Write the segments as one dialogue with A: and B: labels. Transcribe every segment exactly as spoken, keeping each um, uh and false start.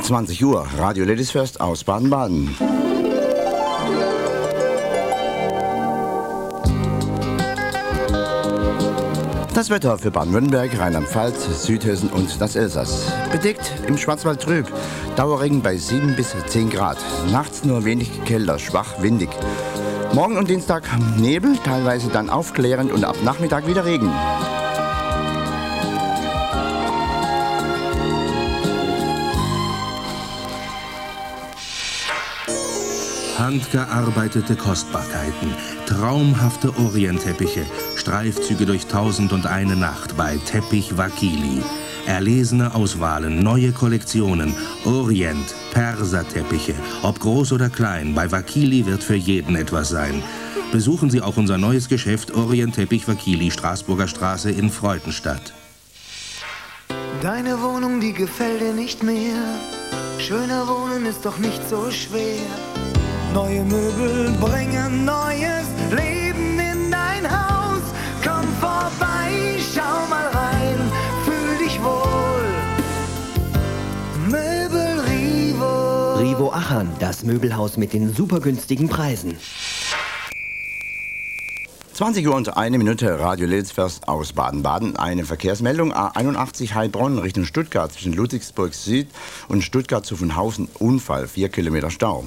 A: zwanzig Uhr, Radio Ladies First aus Baden-Baden. Das Wetter für Baden-Württemberg, Rheinland-Pfalz, Südhessen und das Elsass. Bedeckt, im Schwarzwald trüb. Dauerregen bei sieben bis zehn Grad. Nachts nur wenig kälter, schwach windig. Morgen und Dienstag Nebel, teilweise dann aufklärend und ab Nachmittag wieder Regen.
B: Handgearbeitete Kostbarkeiten, traumhafte Orientteppiche, Streifzüge durch tausend und eine Nacht bei Teppich Wakili. Erlesene Auswahlen, neue Kollektionen, Orient, Perserteppiche, ob groß oder klein, bei Wakili wird für jeden etwas sein. Besuchen Sie auch unser neues Geschäft Orient Teppich Wakili, Straßburger Straße in Freudenstadt.
C: Deine Wohnung, die gefällt dir nicht mehr. Schöner wohnen ist doch nicht so schwer. Neue Möbel bringen neues Leben in dein Haus. Komm vorbei, schau mal rein, fühl dich wohl. Möbel Rivo.
D: Rivo Aachen, das Möbelhaus mit den super günstigen Preisen.
A: zwanzig Uhr und eine Minute, Radio Ladies First aus Baden-Baden. Eine Verkehrsmeldung, A einundachtzig Heilbronn Richtung Stuttgart zwischen Ludwigsburg Süd und Stuttgart-Zuffenhausen. Unfall, vier Kilometer Stau.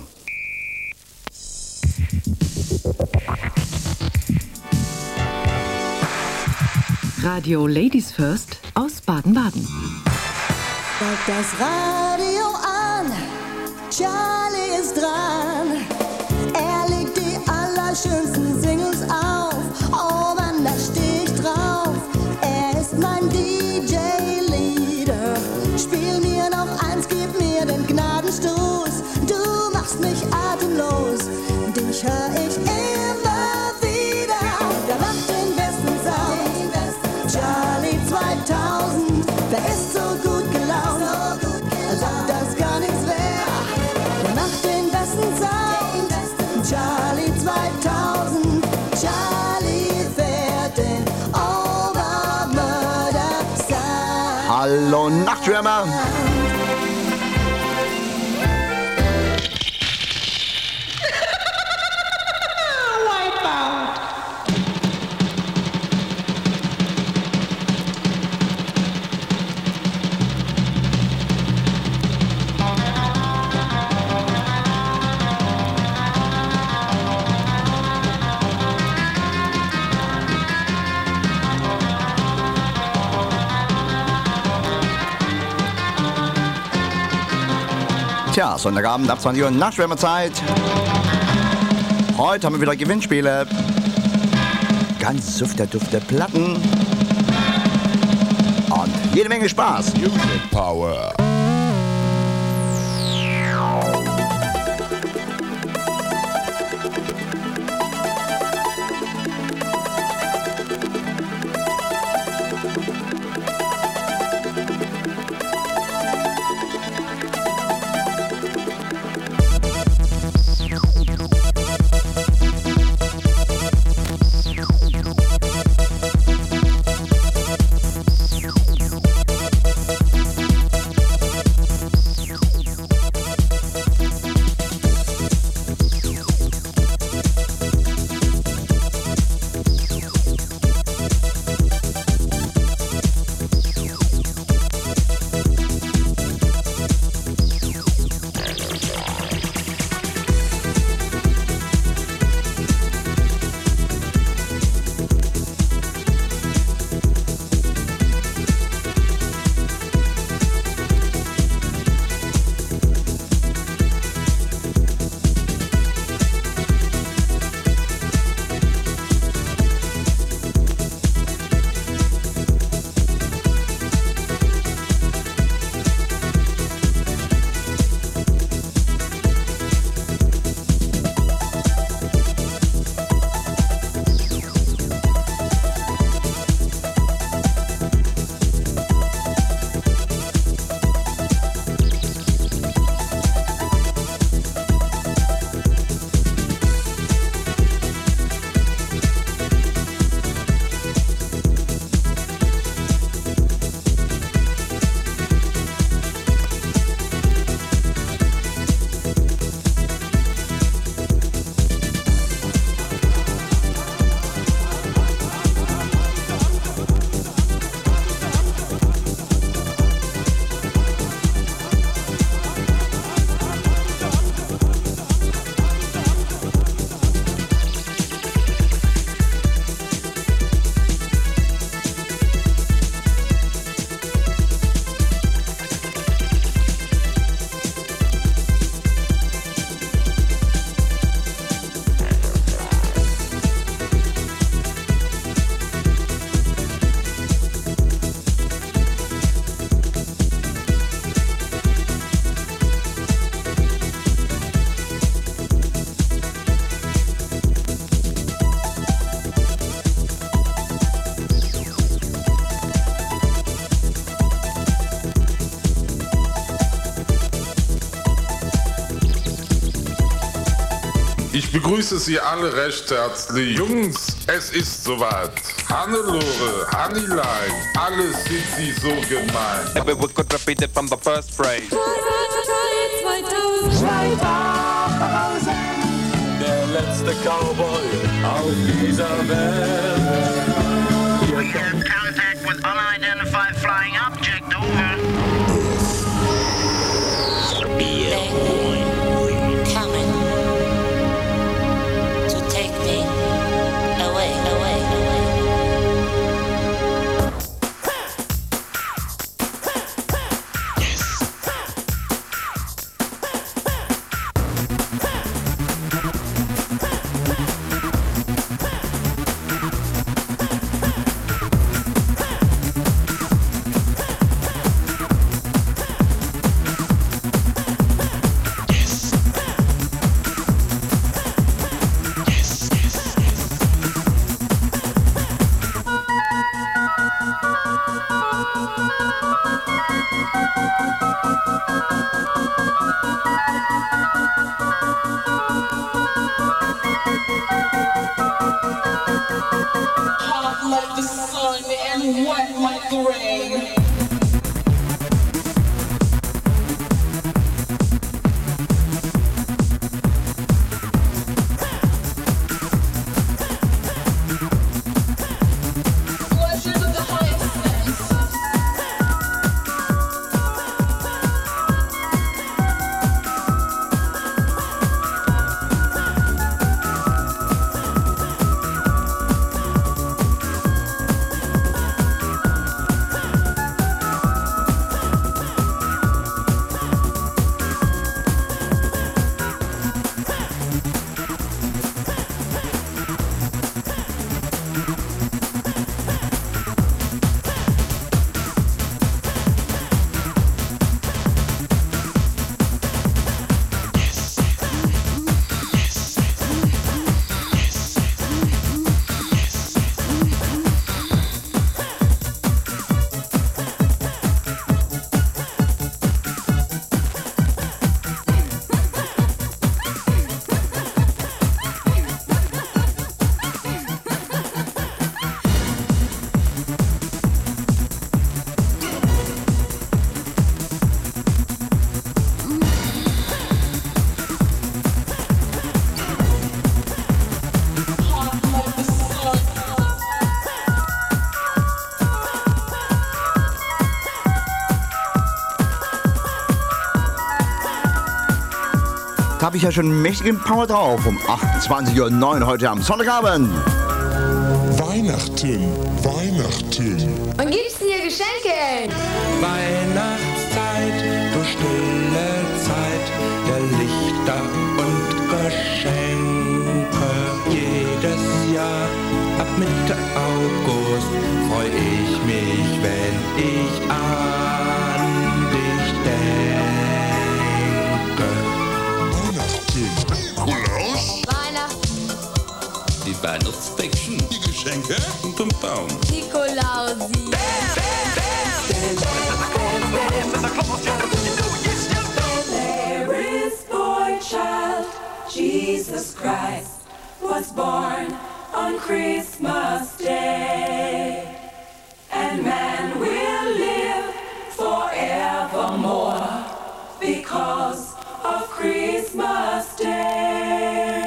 E: Radio Ladies First aus Baden-Baden.
F: Sag das Radio an, Charlie ist dran. Er legt die allerschönsten Singles auf. Oh Mann, da steh ich drauf. Er ist mein D J-Leader. Spiel mir noch eins, gib mir den Gnadenstoß. Du machst mich atemlos, dich hör ich immer wieder. Der macht den besten Sound, Charlie zweitausend. Der ist so gut gelaunt, als ob das gar nichts wär. Der macht den besten Sound, Charlie zweitausend. Charlie fährt den Overmurder Sound.
A: Hallo Nachtschwärmer! Tja, Sonntagabend ab zwanzig Uhr Nachtschwärmerzeit. Heute haben wir wieder Gewinnspiele. Ganz sufte, dufte Platten. Und jede Menge Spaß.
G: Music Power. begrüße Sie alle recht herzlich. Jungs, es ist soweit. Hannelore, Hannilein, alle sind Sie so gemein.
H: We could repeat it from the first phrase.
I: Der letzte Cowboy auf dieser Welt.
J: We have contact with unidentified flying object, over.
K: They're coming to take me away, away, away.
L: Hot like the sun and wet like the rain.
A: Habe ich ja schon mächtigen Power drauf um achtundzwanzig Uhr neun heute am Sonntagabend.
M: Weihnachten, Weihnachten.
N: Wann gibt's denn hier Geschenke?
O: Weihnachtszeit, du stille Zeit der Lichter und Geschenke. Jedes Jahr ab Mitte August freu ich mich, wenn ich an dich denke.
M: Nikolaus?
N: Weihnachten.
P: Die Weihnachtspäckchen.
M: Die Geschenke?
P: Unterm Baum.
N: Nikolausi.
L: There is boy child, Jesus Christ, was born on Christmas Day. And man will live forevermore because of Christmas Day.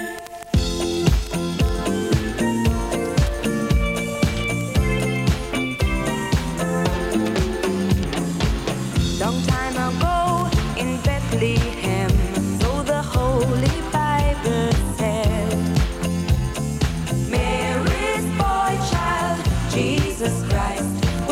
Q: Long time ago in Bethlehem, so the Holy Bible said, Mary's boy child, Jesus Christ,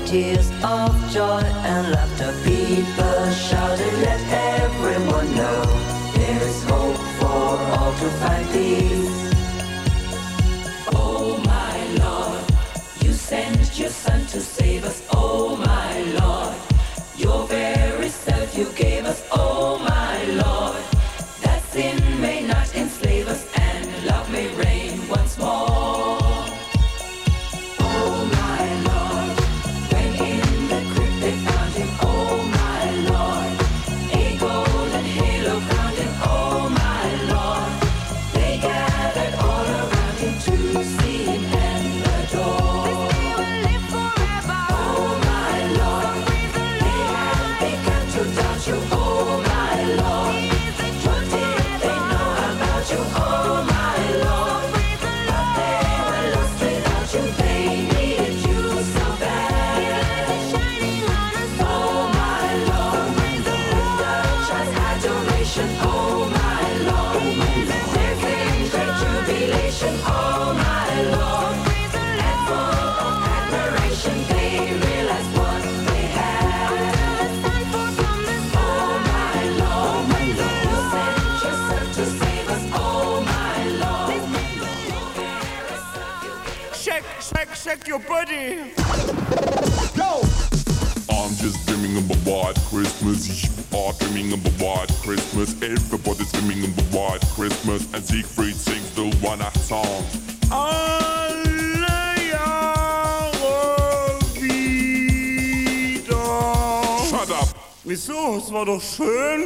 R: tears of joy and laughter. People shouted, let everyone know there is hope for all to find peace. Oh my Lord, you sent your son to save us. Oh my Lord, your very self you gave us. Oh my Lord, that sin may not enslave us and love may reign once more.
S: Shake your body.
G: Go! I'm just dreaming of a white Christmas. You are dreaming of a white Christmas. Everybody's dreaming of a white Christmas. And Siegfried sings the Weihnachtssong.
S: Alle Jahre wieder.
G: Shut up!
S: Wieso? Es war doch schön.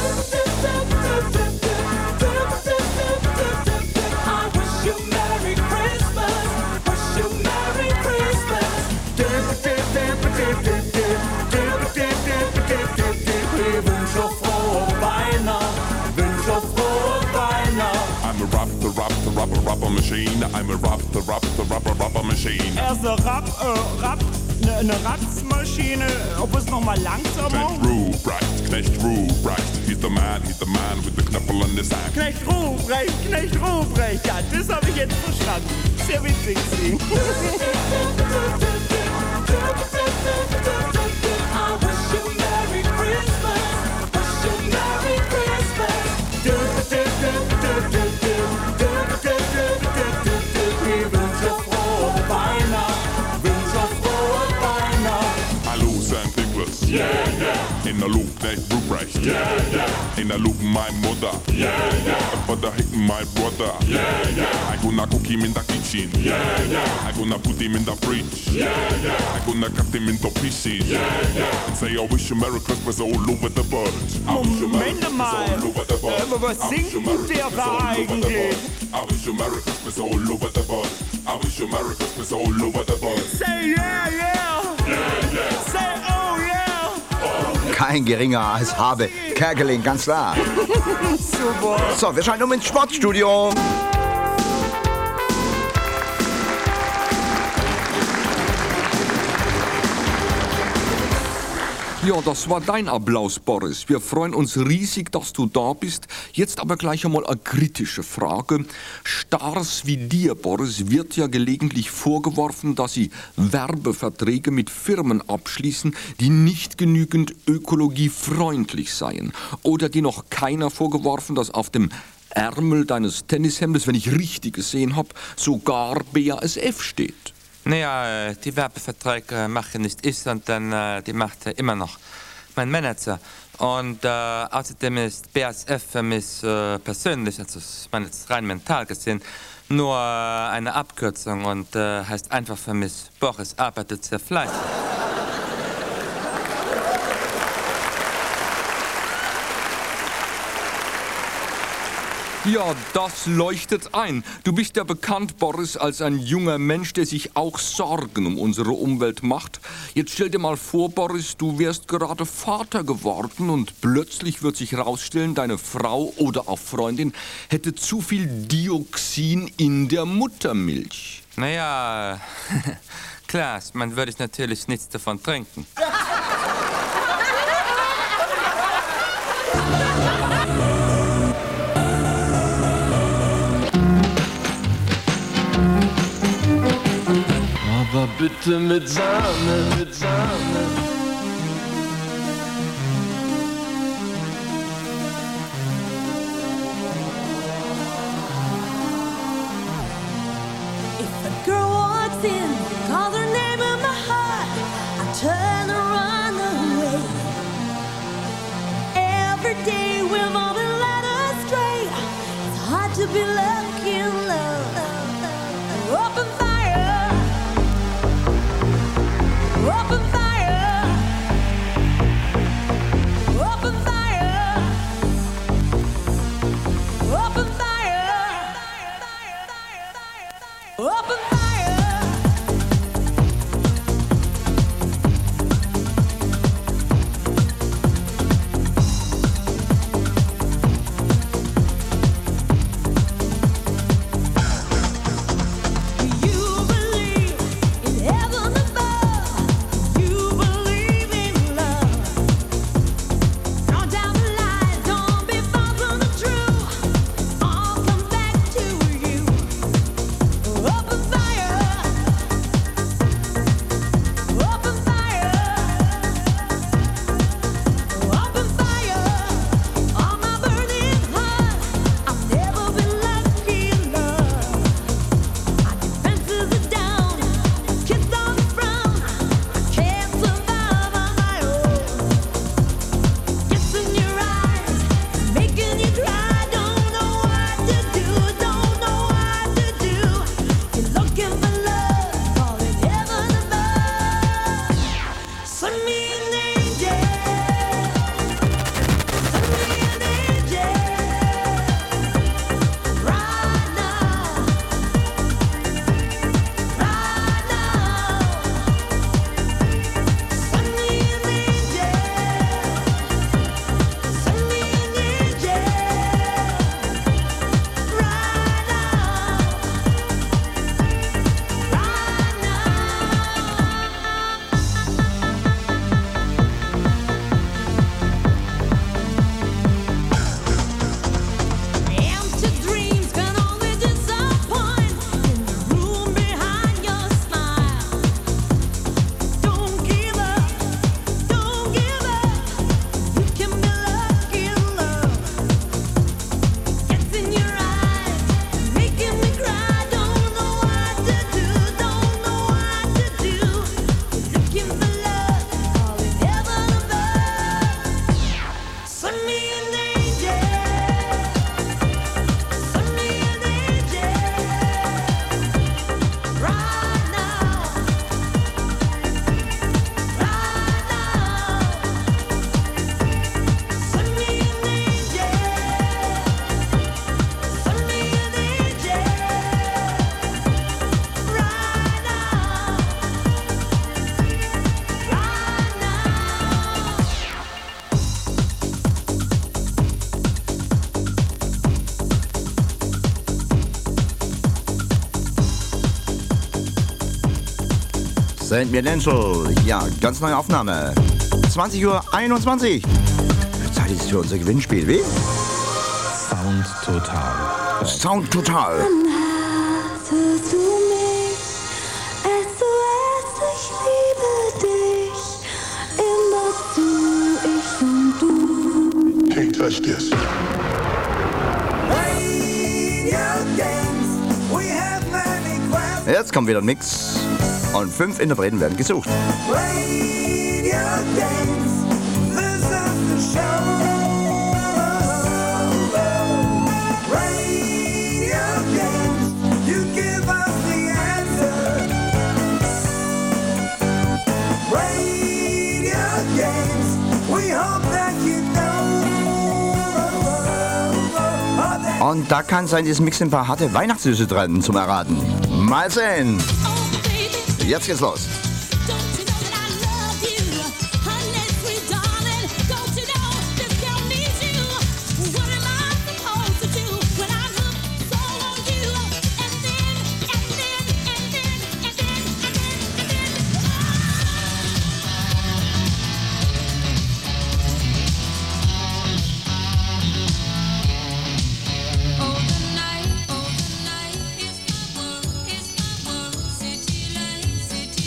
G: I'm a rap, the rap, the rapper, rapper machine. I'm a rap, the rap, the rapper, rapper machine.
S: Er ist ein Rap, äh, Rap, ne, eine Rapsmaschine. Ob es noch mal langsamer?
G: Knecht Ruprecht, Knecht Ruprecht. He's the man, he's the man with the Knöppel in his hand.
S: Knecht Ruprecht, Knecht Ruprecht. Ja, das habe ich jetzt verstanden. Sehr witzig, Sie.
G: Yeah, yeah. In the loop, Knecht Ruprecht. Yeah, yeah. In the loop, my mother. Yeah, yeah. My father hitting my brother. Yeah, yeah. I gonna cook him in the kitchen. Yeah, yeah. I gonna put him in the fridge. Yeah, yeah. I gonna cut him into pieces. Yeah, yeah. And say I wish you Merry Christmas all over the world.
S: Moment mal. Aber was singt denn der da eigentlich?
G: I wish you Merry Christmas all over the world. I wish you Merry Christmas all over the world.
S: Say yeah, yeah. Yeah, yeah. Say oh yeah.
A: Kein geringer als Habe Kerkeling, ganz klar.
S: Super.
A: So, wir schalten um ins Sportstudio.
T: Ja, das war dein Applaus, Boris. Wir freuen uns riesig, dass du da bist. Jetzt aber gleich einmal eine kritische Frage. Stars wie dir, Boris, wird ja gelegentlich vorgeworfen, dass sie Werbeverträge mit Firmen abschließen, die nicht genügend ökologiefreundlich seien. Oder dir noch keiner vorgeworfen, dass auf dem Ärmel deines Tennishemdes, wenn ich richtig gesehen habe, sogar B A S F steht.
H: Naja, die Werbeverträge mache nicht ich, sondern äh, die macht immer noch mein Manager. Und äh, außerdem ist B A S F für mich äh, persönlich, also ich meine jetzt rein mental gesehen, nur äh, eine Abkürzung und äh, heißt einfach für mich, Boris arbeitet sehr fleißig.
T: Ja, das leuchtet ein. Du bist ja bekannt, Boris, als ein junger Mensch, der sich auch Sorgen um unsere Umwelt macht. Jetzt stell dir mal vor, Boris, du wärst gerade Vater geworden und plötzlich wird sich rausstellen, deine Frau oder auch Freundin hätte zu viel Dioxin in der Muttermilch.
H: Naja, klar, man würde natürlich nichts davon trinken.
I: Aber bitte mit Sahne, mit Sahne.
F: If a girl walks in, calls her name in my heart, I turn and run away. Every day we've all been led astray. It's hard to be lucky in love. Open fire, open fire, open fire, open fire, open fire.
A: Saint Financial, ja, ganz neue Aufnahme. zwanzig Uhr einundzwanzig. Zeit ist für unser Gewinnspiel, wie?
B: Sound Total.
A: Sound Total.
F: Hörst du mich? S O S, ich liebe dich. Immer du, ich und du.
M: Can't touch this.
A: Jetzt kommt wieder ein Mix. Und fünf Interpreten werden gesucht. Und da kann sein, dieses Mix ein paar harte Weihnachtssüße drin zum Erraten. Mal sehen. Jetzt geht's los.
U: City lights, city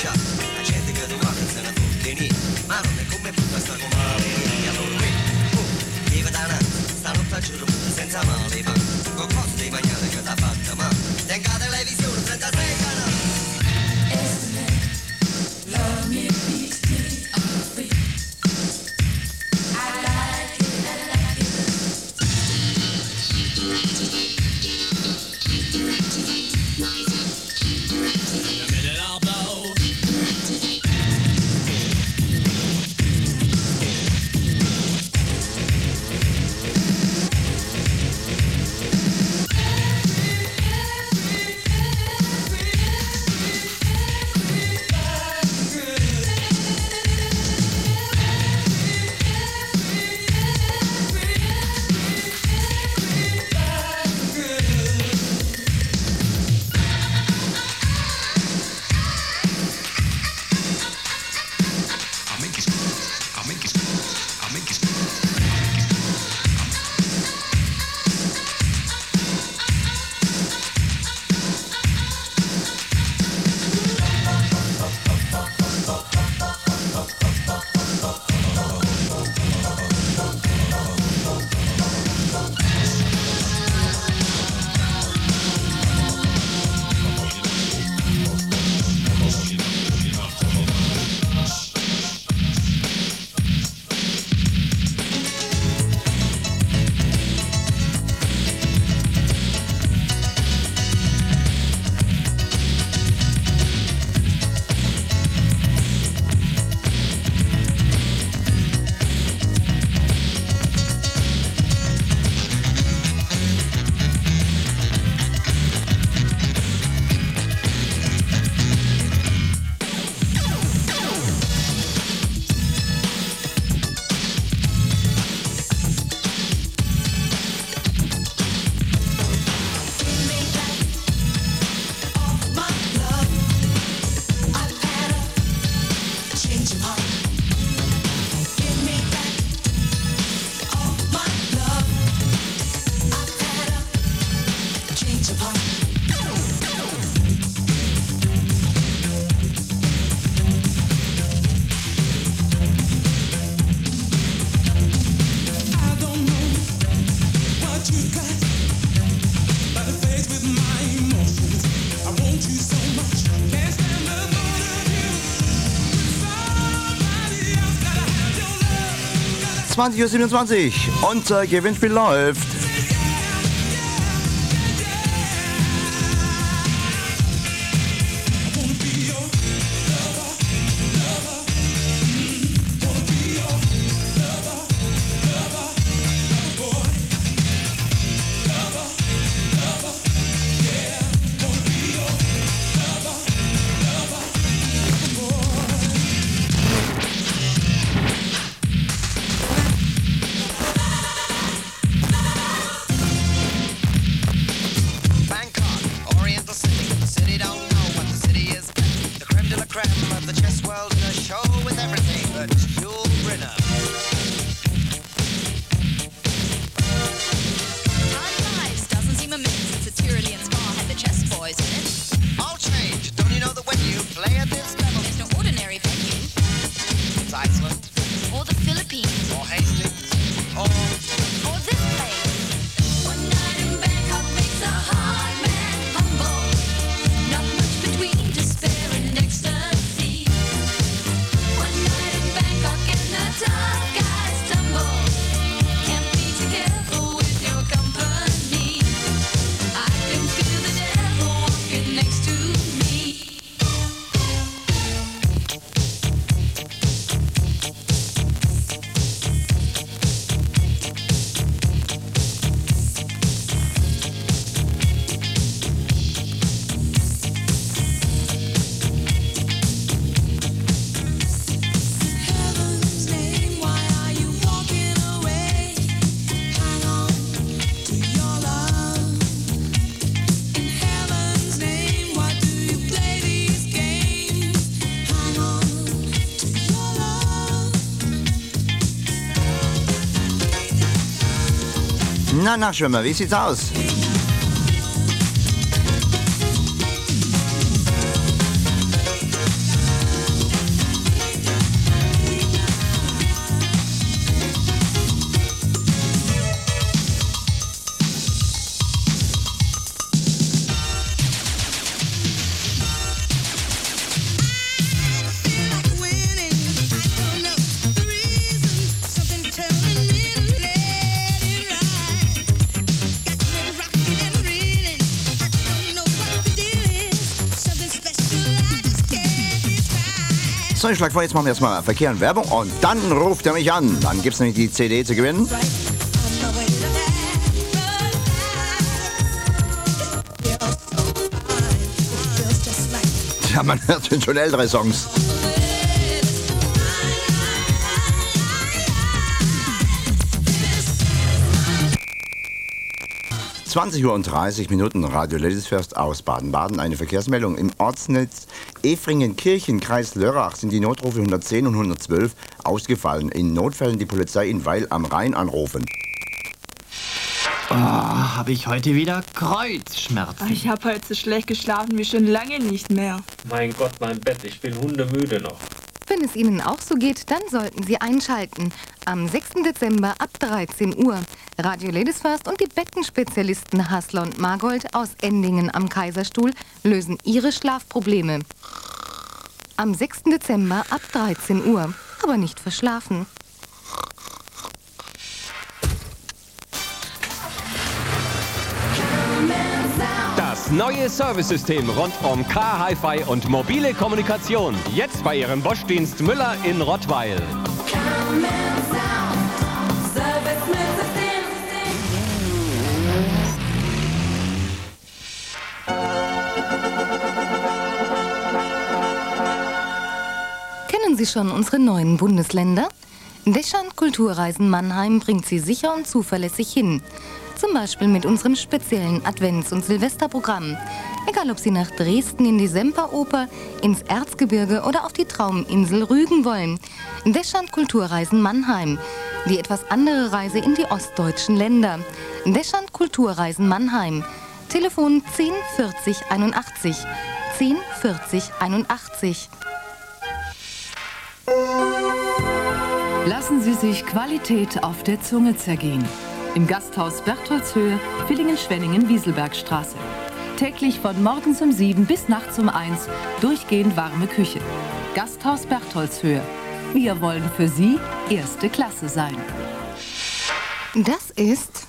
U: chat, la gente che tu guarda se ne tutti lì, ma non è come tutta sta comare, e allora qui, uh, vive da una, stanotte a giuro, senza male, ma, con cose di magnate che t'ha fatta, ma, tenga televisione, trentasei canali.
R: Love me, beats me, I'm free. I like it, I like it. A minute I'll blow.
A: zwanzig Uhr siebenundzwanzig. Unser Gewinnspiel läuft. Na, na, Schwimmer, wie sieht's aus? So, ich schlage vor, jetzt machen wir erstmal Verkehr und Werbung und dann ruft er mich an. Dann gibt es nämlich die C D zu gewinnen. Ja, man hört schon ältere Songs. zwanzig Uhr und dreißig Minuten, Radio Ladies First aus Baden-Baden. Eine Verkehrsmeldung. Im Ortsnetz Efringen-Kirchen, Kreis Lörrach, sind die Notrufe hundertzehn und hundertzwölf ausgefallen. In Notfällen die Polizei in Weil am Rhein anrufen.
C: Oh, habe ich heute wieder Kreuzschmerzen.
V: Ich habe heute so schlecht geschlafen wie schon lange nicht mehr.
W: Mein Gott, mein Bett, ich bin hundemüde noch.
X: Wenn es Ihnen auch so geht, dann sollten Sie einschalten. Am sechsten Dezember ab dreizehn Uhr. Radio Ladies First und die Bettenspezialisten Hassler und Margold aus Endingen am Kaiserstuhl lösen Ihre Schlafprobleme. Am sechsten Dezember ab dreizehn Uhr. Aber nicht verschlafen.
Y: Das neue Servicesystem rund um Car, Hi-Fi und mobile Kommunikation. Jetzt bei Ihrem Bosch-Dienst Müller in Rottweil.
X: Kennen Sie schon unsere neuen Bundesländer? Deschant Kulturreisen Mannheim bringt Sie sicher und zuverlässig hin. Zum Beispiel mit unserem speziellen Advents- und Silvesterprogramm. Egal, ob Sie nach Dresden in die Semperoper, ins Erzgebirge oder auf die Trauminsel Rügen wollen. Deschant Kulturreisen Mannheim. Die etwas andere Reise in die ostdeutschen Länder. Deschant Kulturreisen Mannheim. Telefon zehn vierzig einundachtzig. zehn vierzig einundachtzig.
E: Lassen Sie sich Qualität auf der Zunge zergehen. Im Gasthaus Bertholdshöhe, Villingen-Schwenningen-Wieselbergstraße. Täglich von morgens um sieben bis nachts um eins durchgehend warme Küche. Gasthaus Bertholdshöhe. Wir wollen für Sie erste Klasse sein.
X: Das ist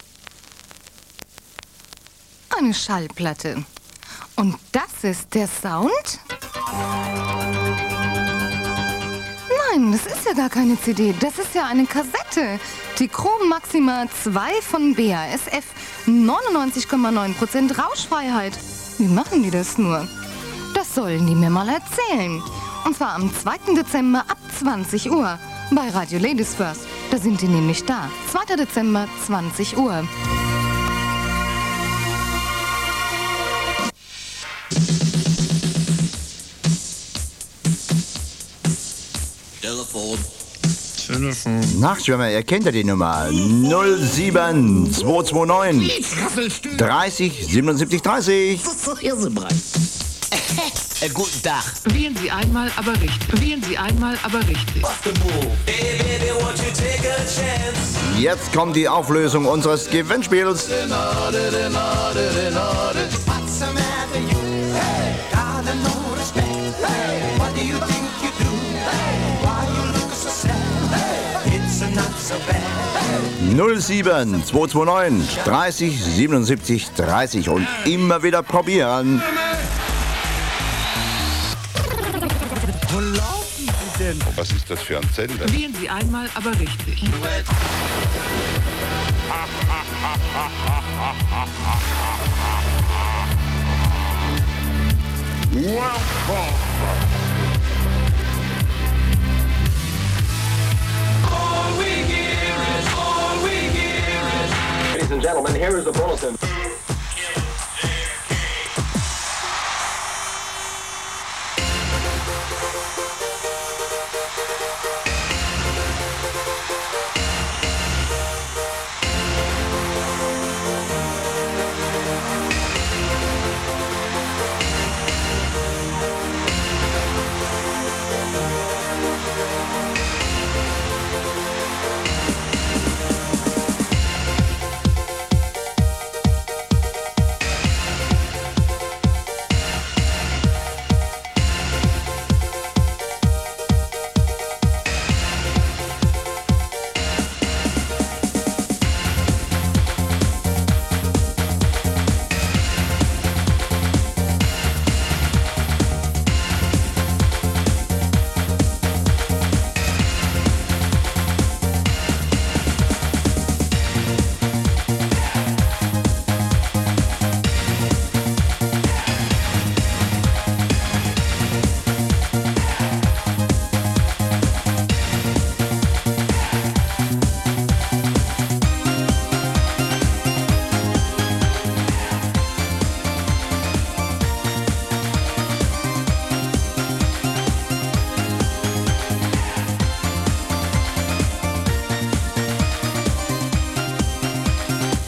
X: eine Schallplatte. Und das ist der Sound? Nein, das ist ja gar keine C D, das ist ja eine Kassette. Die Chrom Maxima zwei von B A S F, neunundneunzig Komma neun Prozent Rauschfreiheit. Wie machen die das nur? Das sollen die mir mal erzählen. Und zwar am zweiten Dezember ab zwanzig Uhr bei Radio Ladies First. Da sind die nämlich da. zweiter Dezember, zwanzig Uhr.
U: Telefon.
A: Telefon. Nachtschwimmer, ihr kennt ja die Nummer. null sieben zwei zwei neun dreißig siebenundsiebzig dreißig.
C: Äh, guten Tag.
E: Wählen Sie einmal, aber richtig. Wählen Sie einmal, aber richtig.
A: Jetzt kommt die Auflösung unseres Gewinnspiels. null sieben zwei zwei neun dreißig siebenundsiebzig dreißig und immer wieder probieren.
S: Wo laufen Sie denn?
M: Was ist das für ein Sender?
E: Wählen Sie einmal, aber richtig.
Z: Ladies and gentlemen, here is the bulletin.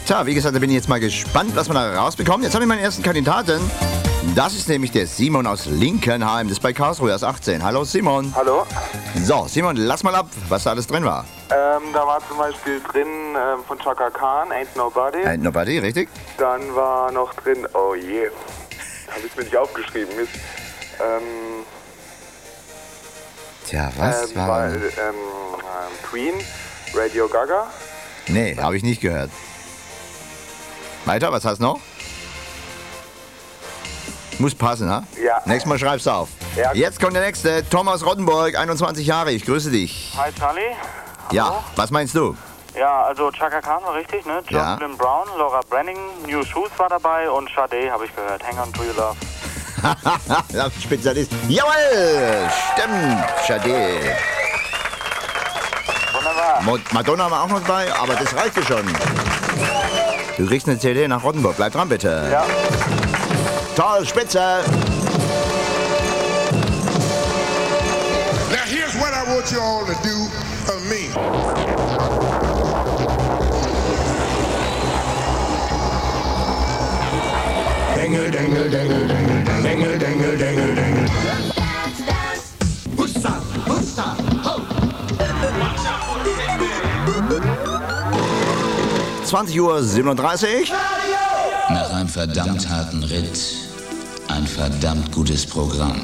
A: Tja, wie gesagt, da bin ich jetzt mal gespannt, was wir da rausbekommen. Jetzt habe ich meinen ersten Kandidaten. Das ist nämlich der Simon aus Linkenheim. Das ist bei Karlsruhe, er ist achtzehn. Hallo Simon.
D: Hallo.
A: So, Simon, lass mal ab, was da alles drin war.
D: Ähm, da war zum Beispiel drin ähm, von Chaka Khan, Ain't Nobody.
A: Ain't Nobody, richtig?
D: Dann war noch drin, oh je, habe ich mir nicht aufgeschrieben. Ist, ähm,
A: Tja, was
D: ähm,
A: war...
D: war ähm, ähm, Queen, Radio Gaga.
A: Nee, habe ich nicht gehört. Weiter, was hast du noch? Muss passen, ha?
D: Ja.
A: Nächstes Mal schreibst du auf.
D: Ja.
A: Jetzt kommt der nächste, Thomas Rottenburg, einundzwanzig Jahre, ich grüße dich.
J: Hi Charlie.
A: Ja, was meinst du?
J: Ja, also Chaka Khan war richtig, ne?
A: Ja.
J: Jocelyn Brown, Laura Brenning, New Shoes war dabei und Sade habe ich gehört. Hang on to your love.
A: Ja, Spezialist. Jawohl, stimmt, Sade.
J: Wunderbar.
A: Mo- Madonna war auch noch dabei, aber das reicht dir schon. Du kriegst eine C D nach Rottenburg, bleib dran bitte.
D: Ja.
A: Toll, spitze.
M: Now here's what I want you all to do of me. Dingle, dingle, dingle, dingle, dingle, dingle, dingle, dingle. Hussa, hussa, ho.
A: zwanzig Uhr siebenunddreißig.
K: Nach einem verdammt harten Ritt ein verdammt gutes Programm.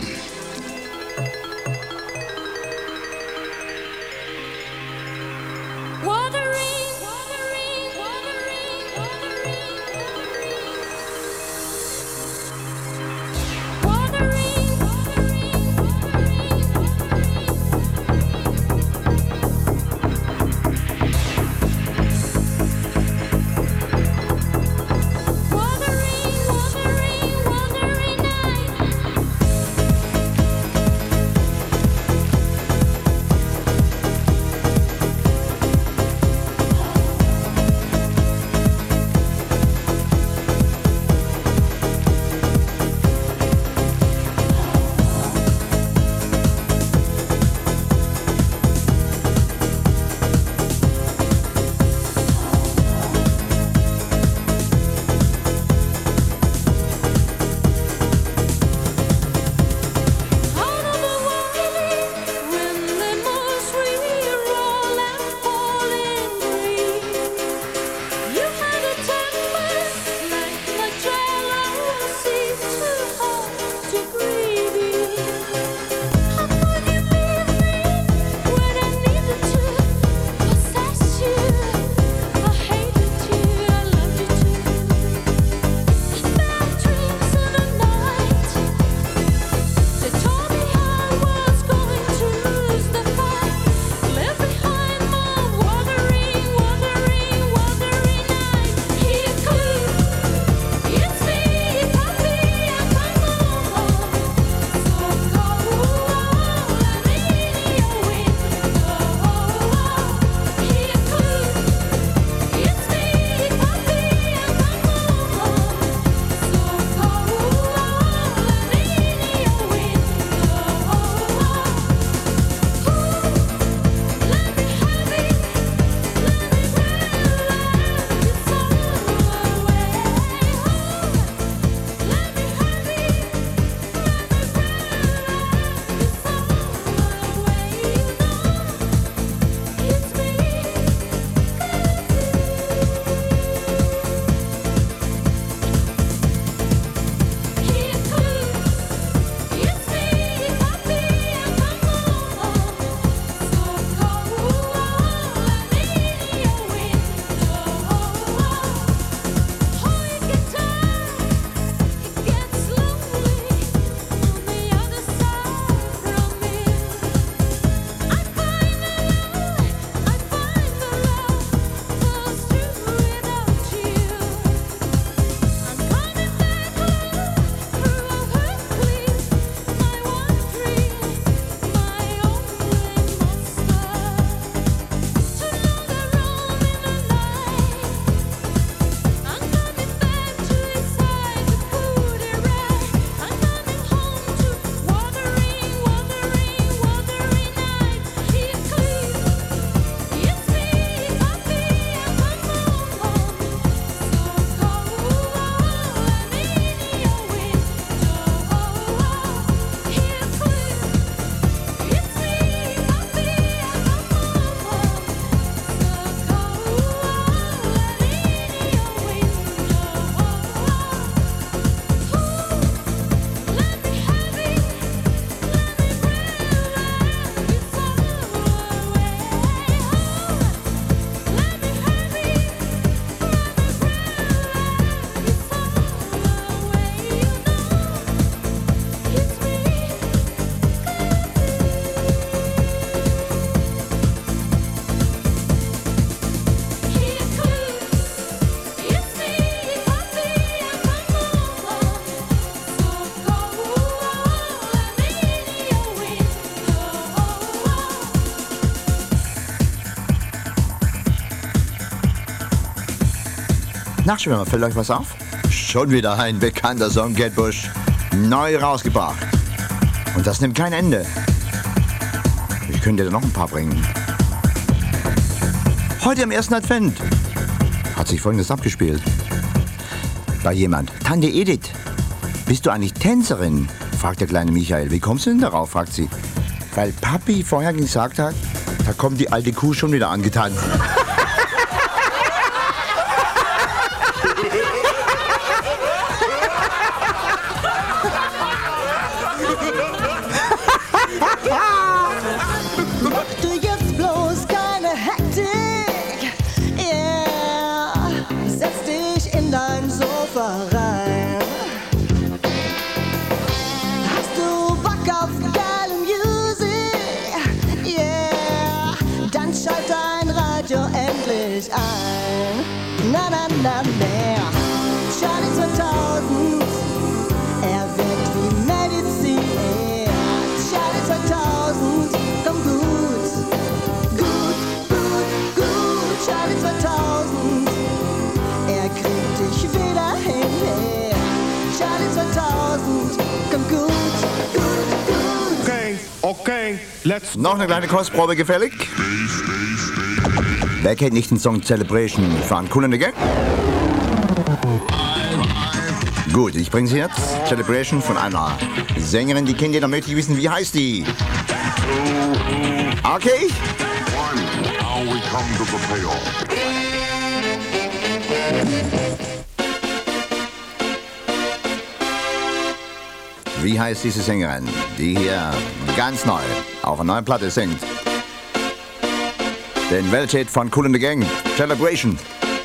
A: Nachschwimmer, fällt euch was auf? Schon wieder ein bekannter Song, Kate Bush. Neu rausgebracht. Und das nimmt kein Ende. Ich könnte dir noch ein paar bringen. Heute am ersten Advent hat sich Folgendes abgespielt. Bei jemand. Tante Edith, bist du eigentlich Tänzerin? Fragt der kleine Michael. Wie kommst du denn darauf? Fragt sie. Weil Papi vorher gesagt hat, da kommt die alte Kuh schon wieder angetanzt.
F: Mach du jetzt bloß keine Hektik, yeah. Setz dich in dein Sofa rein. Hast du Bock auf geile Musik, yeah. Dann schalt dein Radio endlich ein. Na na na na. Charlie zweitausend, er wirkt wie Medizin. Charlie zweitausend, komm gut, gut, gut, gut. Charlie zweitausend, er kriegt dich wieder hin. Charlie zweitausend, komm gut, gut, gut.
A: Okay, okay, let's... Noch eine kleine Kostprobe gefällig? Wer kennt nicht den Song Celebration von Kool and the Gang? Gut, ich bringe sie jetzt. Celebration von einer Sängerin, die kennt ihr, da möchte ich wissen, wie heißt die? Okay. Wie heißt diese Sängerin, die hier ganz neu auf einer neuen Platte singt? Den Welthit von Kool and the Gang, Celebration.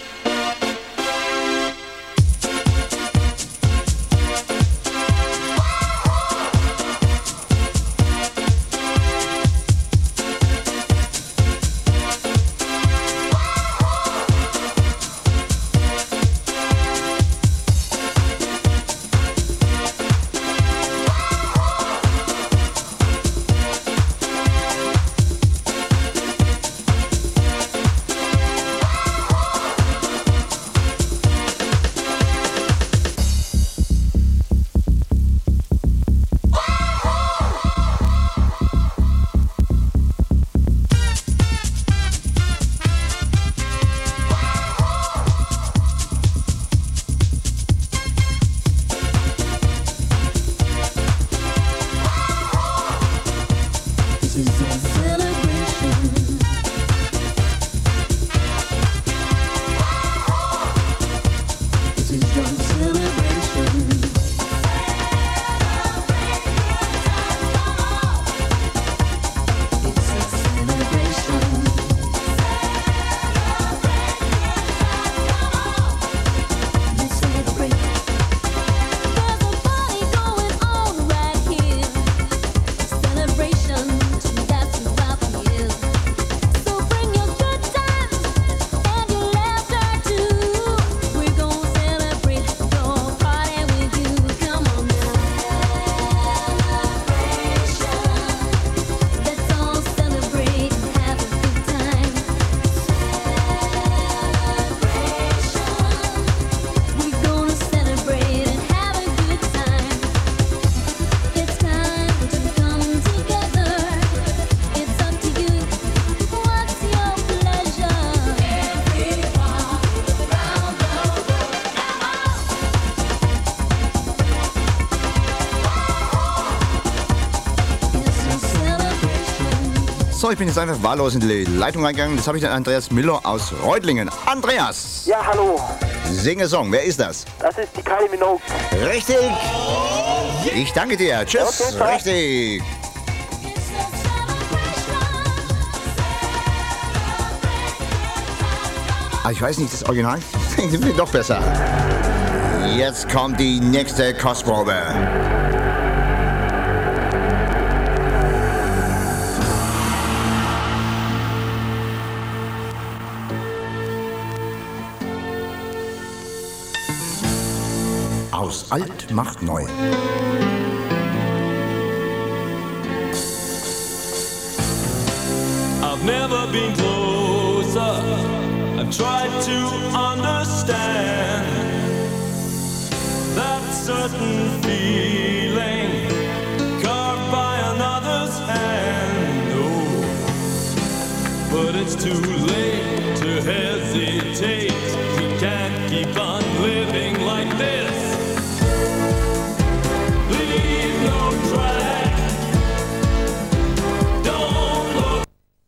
A: So, ich bin jetzt einfach wahllos in die Leitung reingegangen. Das habe ich den Andreas Müller aus Reutlingen. Andreas!
L: Ja, hallo.
A: Singe Song, wer ist das?
L: Das ist die Kylie Minogue.
A: Richtig! Ich danke dir. Tschüss.
L: Okay,
A: richtig. Ah, ich weiß nicht, das Original klingt doch besser. Jetzt kommt die nächste Kostprobe. Aus alt macht neu.
I: I've never been closer, I've try to understand that certain feeling carved by another's hand. Oh, but it's too late to hesitate. We can't keep on living like this. Leave no track. Don't look.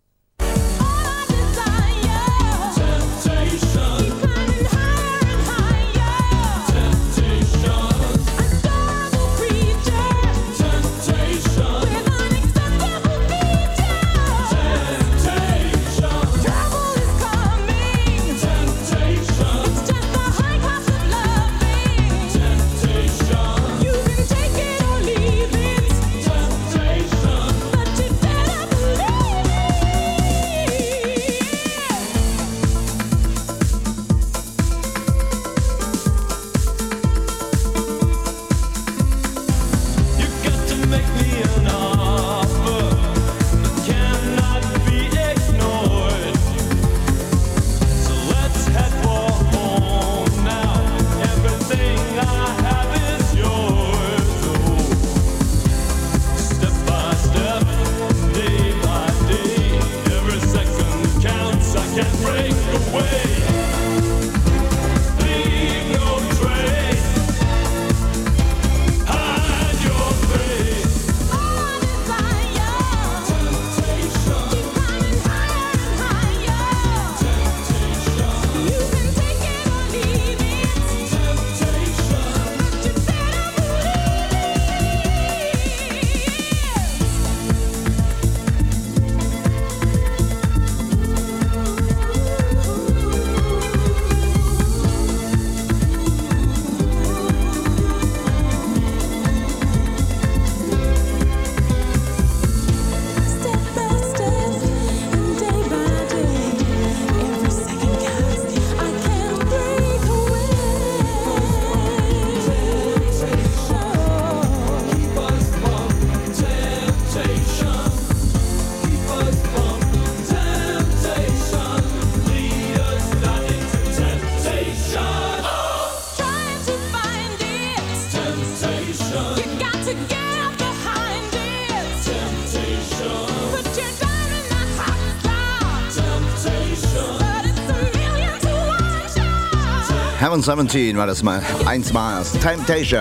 A: Heaven siebzehn war das mal. Eins Mars. Temptation.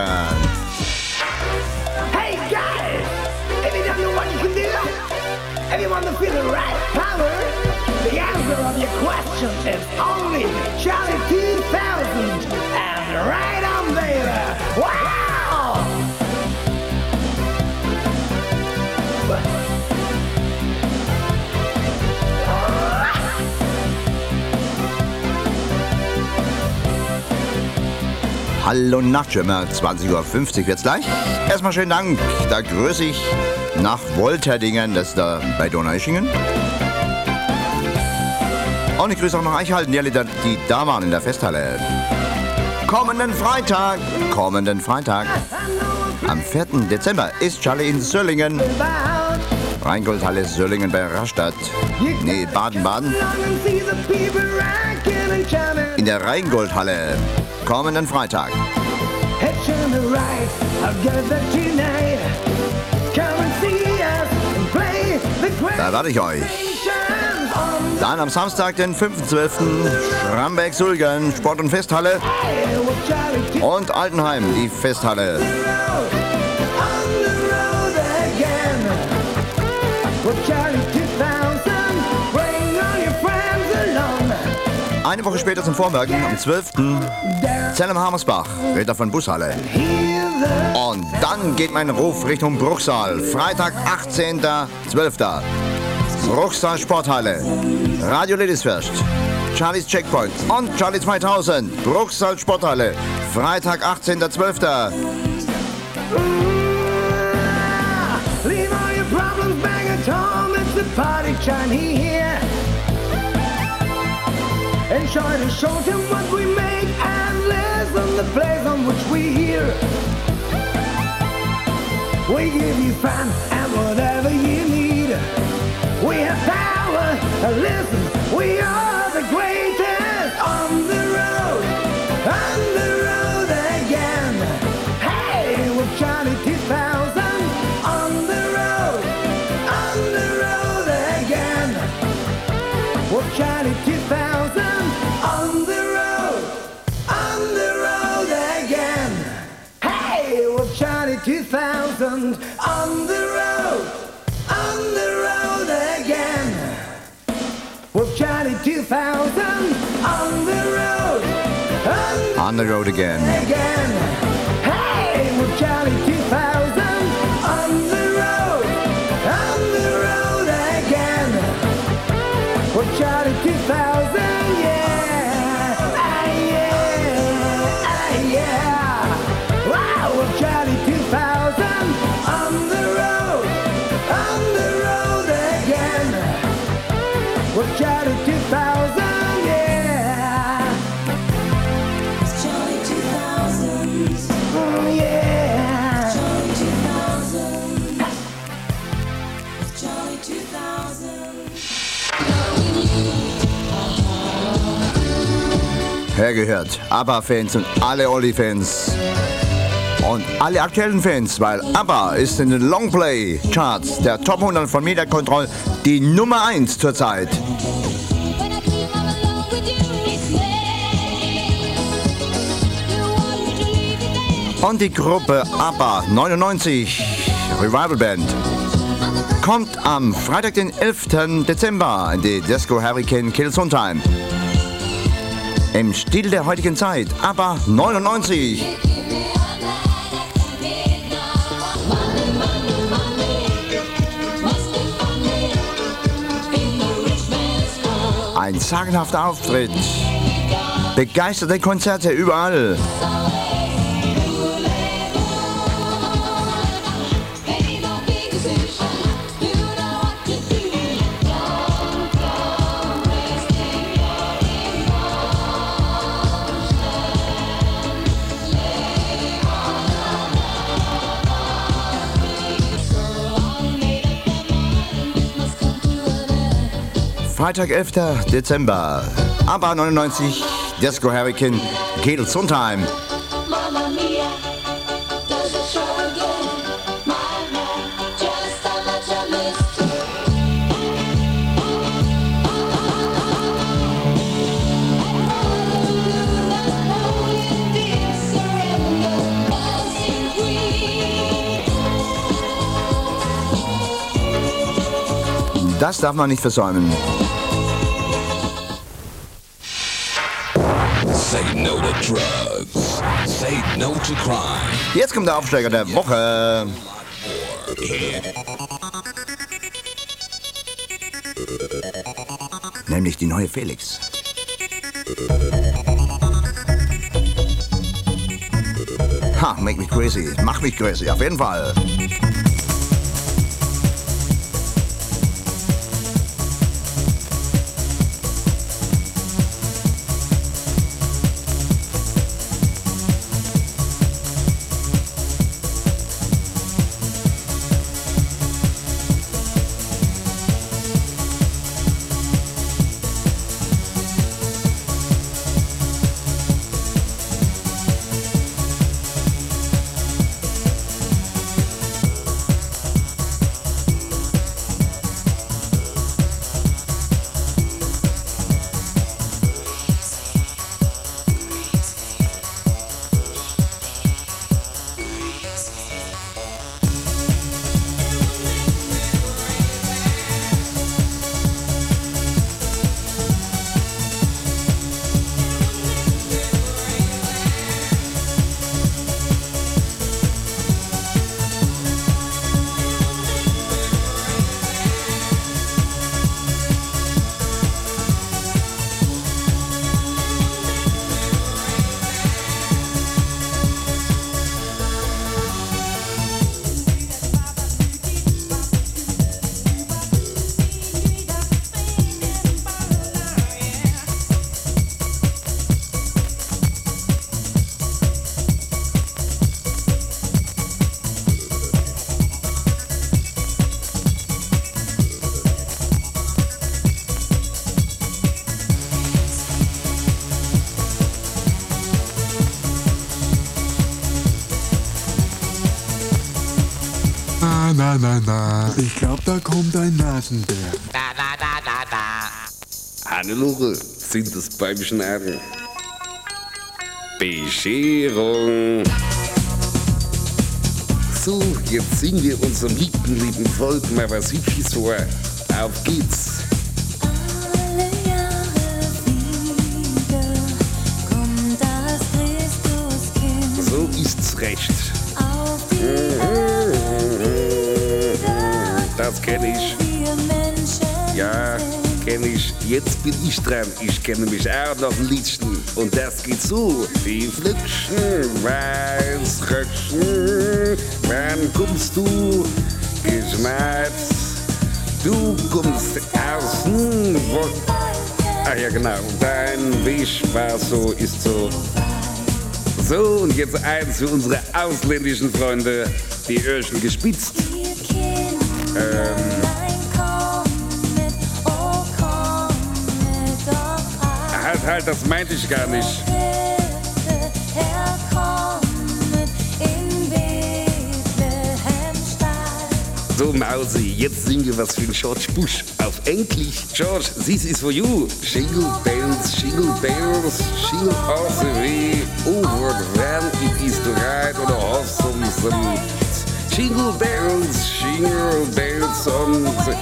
M: Hey guys! If you don't know what you can do, if you want to feel the right power, the answer of your question is only Charlie two thousand. And right on, baby! Wow!
A: Hallo Nachtschwimmer, zwanzig Uhr fünfzig wird's gleich. Erstmal schönen Dank, da grüße ich nach Wolterdingen, das ist da bei Donaueschingen. Und ich grüße auch nach Eichhalten, die, die da waren in der Festhalle. Kommenden Freitag, kommenden Freitag, am vierten Dezember ist Charlie in Söllingen. Rheingoldhalle Söllingen bei Rastatt. Nee, Baden-Baden. In der Rheingoldhalle. Kommenden Freitag. Da warte ich euch. Dann am Samstag, den fünften zwölften Schramberg-Sulgern, Sport- und Festhalle. Und Altenheim, die Festhalle. Eine Woche später zum Vormerken, am zwölften Zellem-Hammersbach, Ritter von Bushalle. Und dann geht mein Ruf Richtung Bruchsal. Freitag, achtzehnten zwölften Bruchsal Sporthalle. Radio Ladiesfirst, Charlies Checkpoint und Charlie zweitausend. Bruchsal Sporthalle. Freitag, achtzehnten zwölften
M: Leave all your problems back at home, it's the party time here. Enjoy the show, tell what we make, and listen the place on which we hear. We give you fun and whatever you need. We have power, listen, we are the greatest. with Charlie two thousand. On the road, on the road again. With Charlie two thousand. On the road, on,
A: On the road again.
M: again. Hey, with Charlie two thousand. On the road, on the road again. With Charlie two thousand, yeah. Ah, yeah, ah, yeah. Wow, with Charlie two thousand. On the road, on the road again. With Charlie two thousand, yeah. It's Charlie two thousand. Mm, yeah. Charlie two thousand. It's Charlie two thousand.
A: Hergehört, ABBA-Fans und alle Olli-Fans. Und alle aktuellen Fans, weil ABBA ist in den Longplay-Charts der Top hundert von Media Control die Nummer eins zurzeit. Und die Gruppe ABBA neunundneunzig Revival Band kommt am Freitag, den elften Dezember in die Disco Hurricane Kill Sondheim. Im Stil der heutigen Zeit, ABBA neunundneunzig. Ein sagenhafter Auftritt, begeisterte Konzerte überall. Freitag, elften Dezember, ABBA neunundneunzig, Disco Hurricane, Kiel Sondheim.
I: Mamma mia, does it show again? My, my, just how much I missed you.
A: Das darf man nicht versäumen.
K: Say no to drugs. Say no to crime.
A: Jetzt kommt der Aufsteiger der Woche. Nämlich die neue Felix. Ha, make me crazy. Mach mich crazy, auf jeden Fall.
L: Na, na, na. Ich glaube, da kommt ein Nasenbär.
N: Da, da, da, da, da.
O: Hannelore, sind das beim Schnarren? Bescherung. So, jetzt singen wir unserem lieben, lieben Volk mal was Hübsches vor. Auf geht's.
F: Alle Jahre wieder kommt das Christuskind.
O: So ist's recht.
F: Auf die Erde wieder
O: Das kenn ich.
F: wir Menschen
O: Ja, kenn ich. Jetzt bin ich dran. Ich kenne mich auch noch ein Liedchen. Und das geht so. Die Flückchen, Weißröckchen, wann kommst du geschneit? Du kommst außen, wo... Ach ja, genau. Dein Weg war so, ist so. So, und jetzt eins für unsere ausländischen Freunde, die Öhrchen gespitzt. Ähm... Halt, halt, das meinte ich gar nicht. So, Mausi, jetzt singen wir was für den George Bush. Auf Englisch. George, this is for you. Jingle bells, jingle bells, jingle all the way. Over the van, it is the ride on a awesome some. Jingle bells, jingle bells on the...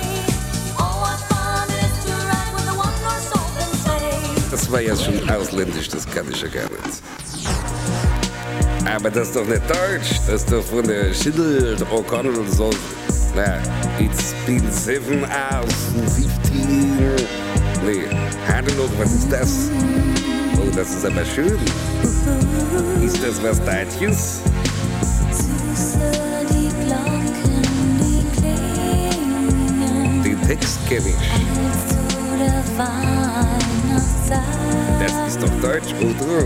O: Das war ja schon ausländisch, das kann ich ja gar nicht. Aber das ist doch nicht Deutsch, das ist doch von der Schindel O'Connell und so. Na, it's been seven hours and fifteen. Nee, hallo, was ist das? Oh, das ist aber schön. Ist das was Deutsches? Den Text kenn ich. Das ist doch Deutsch, oder?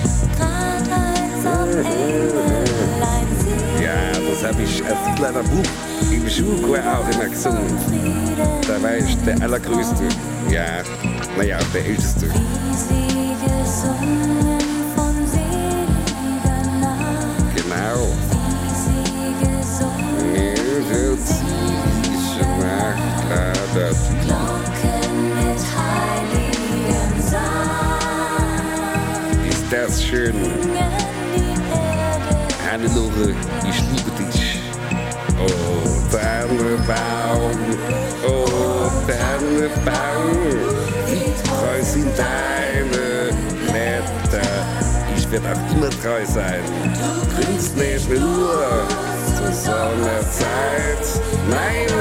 O: Ja, das habe ich als kleiner Bub im Schulchor auch immer gesungen. Da war ich der Allergrößte. Ja, naja, der Älteste. Genau. Ist das schön? Hannelore, ich liebe dich. Oh, Tannenbaum, oh, Tannenbaum, wie treu sind deine Blätter. Ich werde auch immer treu sein. Du grünst nicht nur zur Sommerzeit. Nein!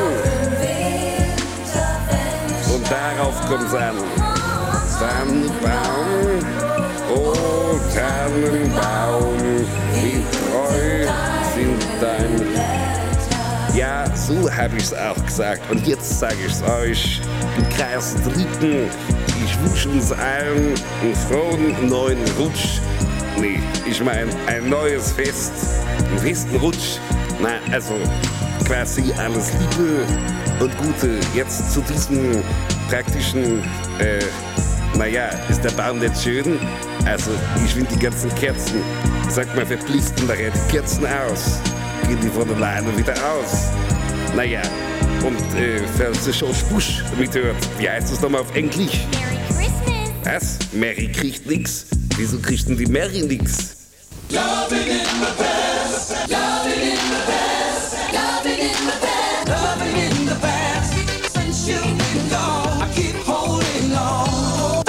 O: Und darauf kommt's an. Tannenbaum, oh Tannenbaum, wie treu sind deine Blätter. Ja, so hab ich's auch gesagt. Und jetzt sag ich's euch im Kreis Dritten. Ich wünsche uns allen einen frohen neuen Rutsch. Nee, ich meine ein neues Fest. Einen festen Rutsch. Na, also quasi alles Liebe und Gute. Jetzt zu diesem praktischen, äh, naja, ist der Baum nicht schön? Also, ich finde die ganzen Kerzen. Sag mal, verpflichten nachher die Kerzen aus. Gehen die von alleine wieder aus. Naja, und äh, falls der George Bush mithört, wie heißt das nochmal auf Englisch?
I: Merry Christmas.
O: Was? Mary kriegt nix? Wieso kriegt denn die Mary nix?
I: Loving in the past, loving in the past, loving in the past, loving in the past. Since you've been gone, I keep holding on.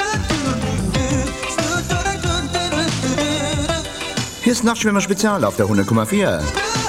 A: Hier ist Nachtschwimmer Spezial auf der hundert Komma vier.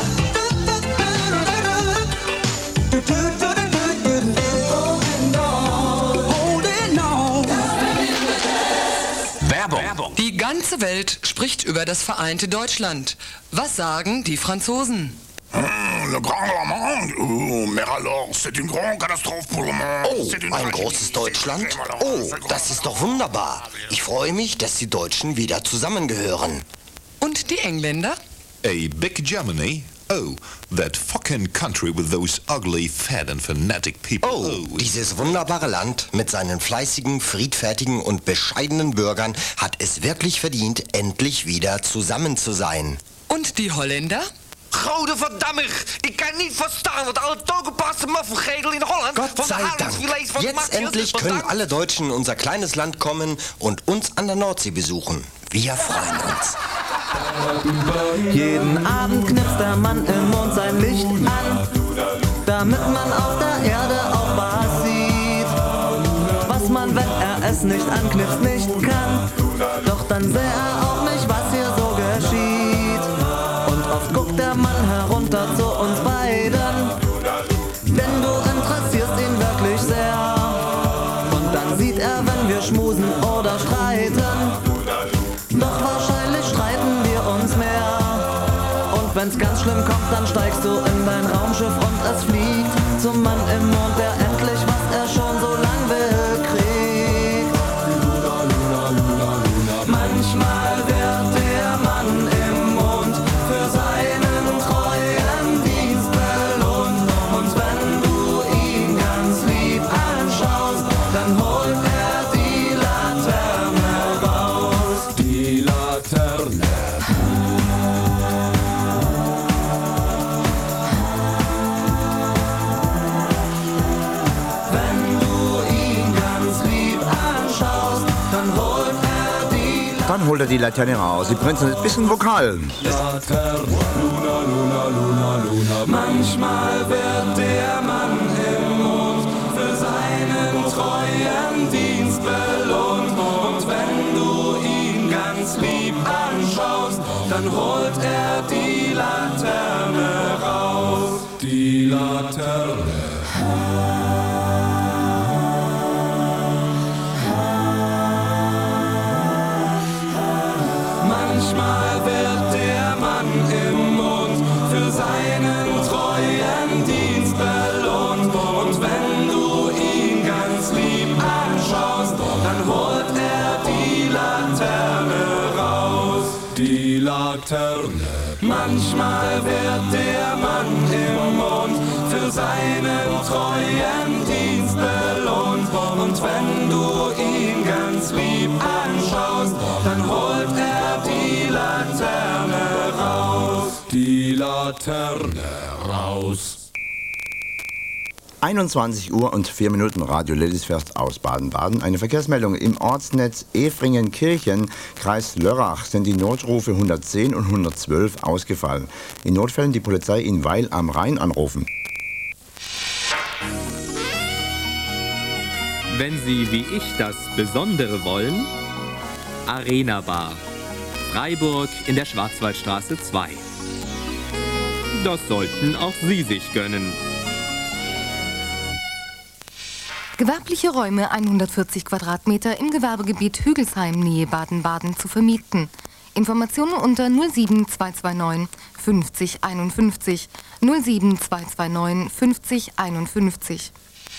G: Werbung. Die ganze Welt spricht über das vereinte Deutschland. Was sagen die Franzosen?
H: Le Grand Normand, oh, mais alors, c'est une grande catastrophe pour le monde.
P: Oh, ein großes Deutschland? Oh, das ist doch wunderbar. Ich freue mich, dass die Deutschen wieder zusammengehören.
G: Und die Engländer?
Q: A big Germany? Oh, that fucking country with those ugly, fat and fanatic people.
P: Oh, dieses wunderbare Land mit seinen fleißigen, friedfertigen und bescheidenen Bürgern hat es wirklich verdient, endlich wieder zusammen zu sein.
G: Und die Holländer?
N: Gode verdamme, ik kan niet verstaan wat alle toegepaste muffengedel in Holland
P: Gott
N: van de
P: sei Dank.
N: Haarlemsvlees van
P: Jetzt
N: Matjes
P: endlich
N: tot
P: können
N: dank-
P: alle Deutschen in unser kleines Land kommen und uns an der Nordsee besuchen. Wir freuen uns.
B: Jeden Abend knipst der Mann im Mond sein Licht an, damit man auf der Erde auch was sieht, was man, wenn er es nicht anknipst, nicht kann. Doch dann sähe er auch nicht, was hier so geschieht. Und oft guckt der Mann herunter zu uns beiden, denn du interessierst ihn wirklich sehr. Und dann sieht er, wenn wir schmusen oder streiten, doch wahrscheinlich streiten wir uns mehr. Und wenn's ganz schlimm kommt, dann steigst du in dein Raumschiff und es fliegt zum Mann im Mond, der endlich, was er schon so lang will, kriegt. Manchmal wird der Mann im Mond für seinen treuen Dienst belohnt. Und wenn du ihn ganz lieb anschaust, dann holt er die Laterne raus. Die Laterne.
A: Dann holt er die Laterne raus. Sie brennt ein bisschen Vokal.
I: Laterne, Luna, Luna, Luna, Luna. Manchmal wird der Mann im Mond für seinen treuen Dienst belohnt. Und wenn du ihn ganz lieb anschaust, dann holt er die Laterne raus. Die Laterne. Manchmal wird der Mann im Mond für seinen treuen Dienst belohnt. Und wenn du ihn ganz lieb anschaust, dann holt er die Laterne raus. Die Laterne. Manchmal wird der Mann im Mond für seinen treuen Dienst belohnt. Und wenn du ihn ganz lieb anschaust, dann holt er die Laterne raus. Die Laterne raus.
A: einundzwanzig Uhr und vier Minuten Radio Lellisförst aus Baden-Baden. Eine Verkehrsmeldung im Ortsnetz Efringen-Kirchen, Kreis Lörrach, sind die Notrufe hundertzehn und hundertzwölf ausgefallen. In Notfällen die Polizei in Weil am Rhein anrufen.
R: Wenn Sie wie ich das Besondere wollen, Arena Bar, Freiburg in der Schwarzwaldstraße zwei. Das sollten auch Sie sich gönnen.
X: Gewerbliche Räume hundertvierzig Quadratmeter im Gewerbegebiet Hügelsheim, Nähe Baden-Baden, zu vermieten. Informationen unter null sieben zwei zwei neun fünfzig einundfünfzig, null sieben zwei zwei neun fünfzig einundfünfzig.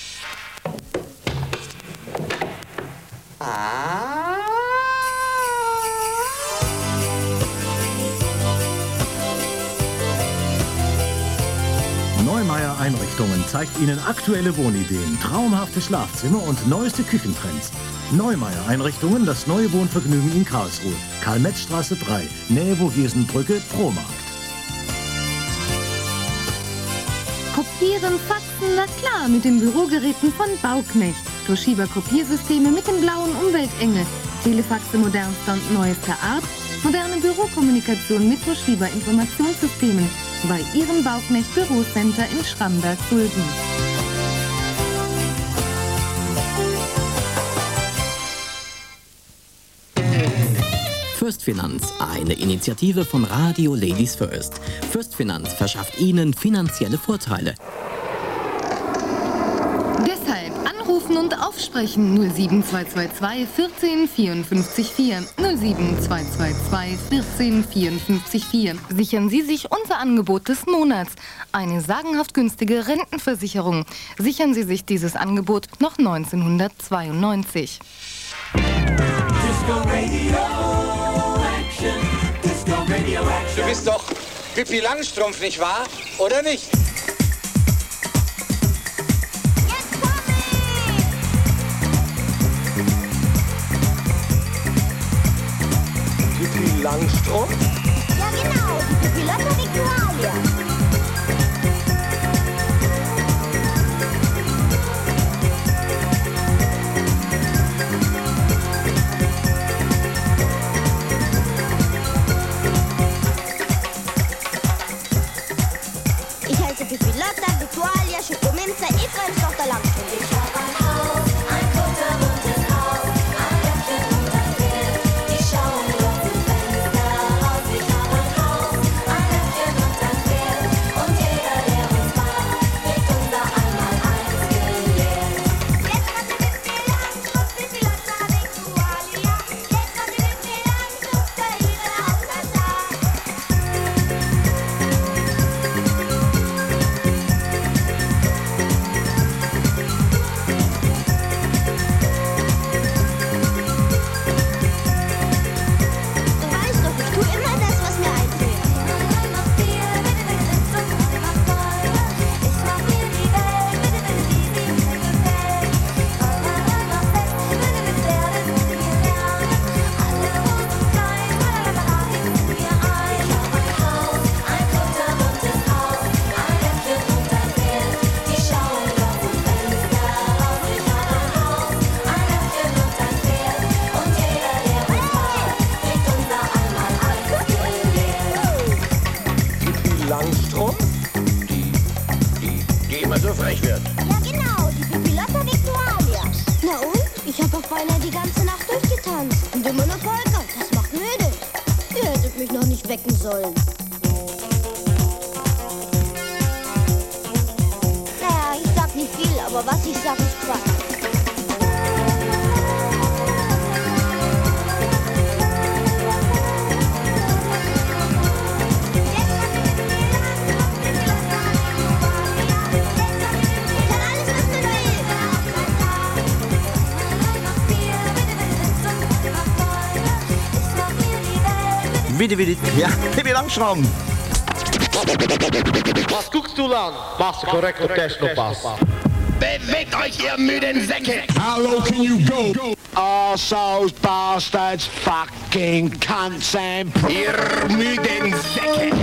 T: Neumeier Einrichtungen zeigt Ihnen aktuelle Wohnideen, traumhafte Schlafzimmer und neueste Küchentrends. Neumeier Einrichtungen, das neue Wohnvergnügen in Karlsruhe. Karl-Metz-Straße drei, Nähe Vogiesenbrücke, Promarkt.
X: Kopieren, faxen, na klar, mit den Bürogeräten von Bauknecht. Toshiba-Kopiersysteme mit dem blauen Umweltengel. Telefaxe modernster und neuester Art. Moderne Bürokommunikation mit Toshiba-Informationssystemen. Bei Ihrem Bauknecht Bürocenter in Schramberg-Sulden.
V: First Finanz, eine Initiative von Radio Ladies First. First Finanz verschafft Ihnen finanzielle Vorteile.
X: Deshalb anrufen und aufsprechen null sieben zwei zwei zwei vierzehn vierundfünfzig vier, null sieben zwei zwei zwei vierzehn vierundfünfzig vier. Sichern Sie sich unser Angebot des Monats, eine sagenhaft günstige Rentenversicherung. Sichern Sie sich dieses Angebot noch neunzehnhundertzweiundneunzig.
I: Disco Radio Action. Disco Radio Action.
W: Du bist doch Pippi Langstrumpf, nicht wahr? Oder nicht? Pippi Langstrumpf?
I: Ja genau, die Pippi Lotta Victualia.
C: immer so frech wird.
F: Ja genau, die Pipilotta Victualia. Na und? Ich hab auch beinahe die ganze Nacht durchgetanzt. Und immer noch Polka, das macht müde. Ihr hättet mich noch nicht wecken sollen. Naja, ich sag nicht viel, aber was ich sag ist Quatsch.
A: Witte, witte, ja, Pippi Langstrumpf.
C: Was guckst du lang? Machst du korrekt auf Technopass.
H: Bewegt euch, ihr müden Säcke!
C: How low can you go? Assholes, bastards, fucking cunts and...
H: Ihr müden Säcke!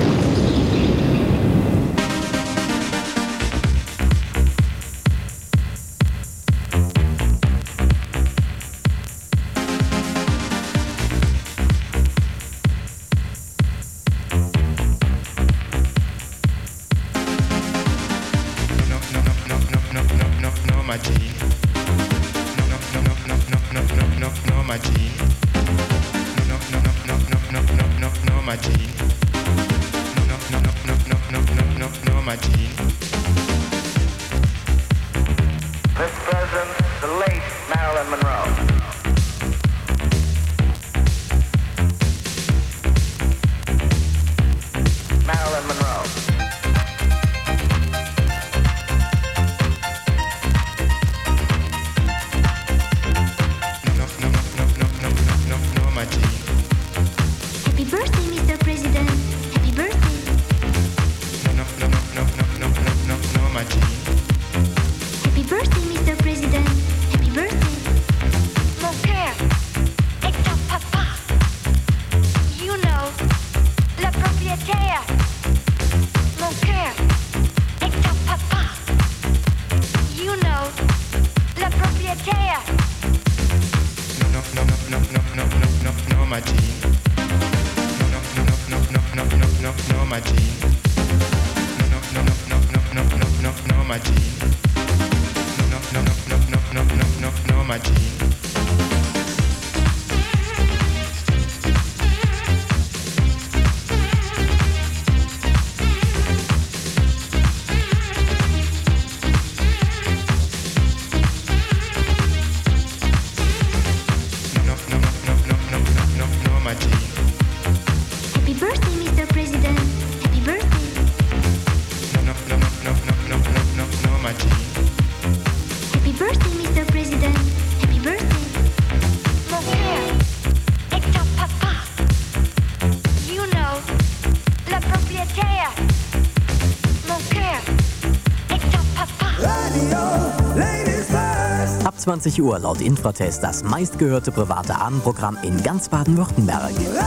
V: zwanzig Uhr laut Infratest das meistgehörte private Abendprogramm in ganz Baden-Württemberg.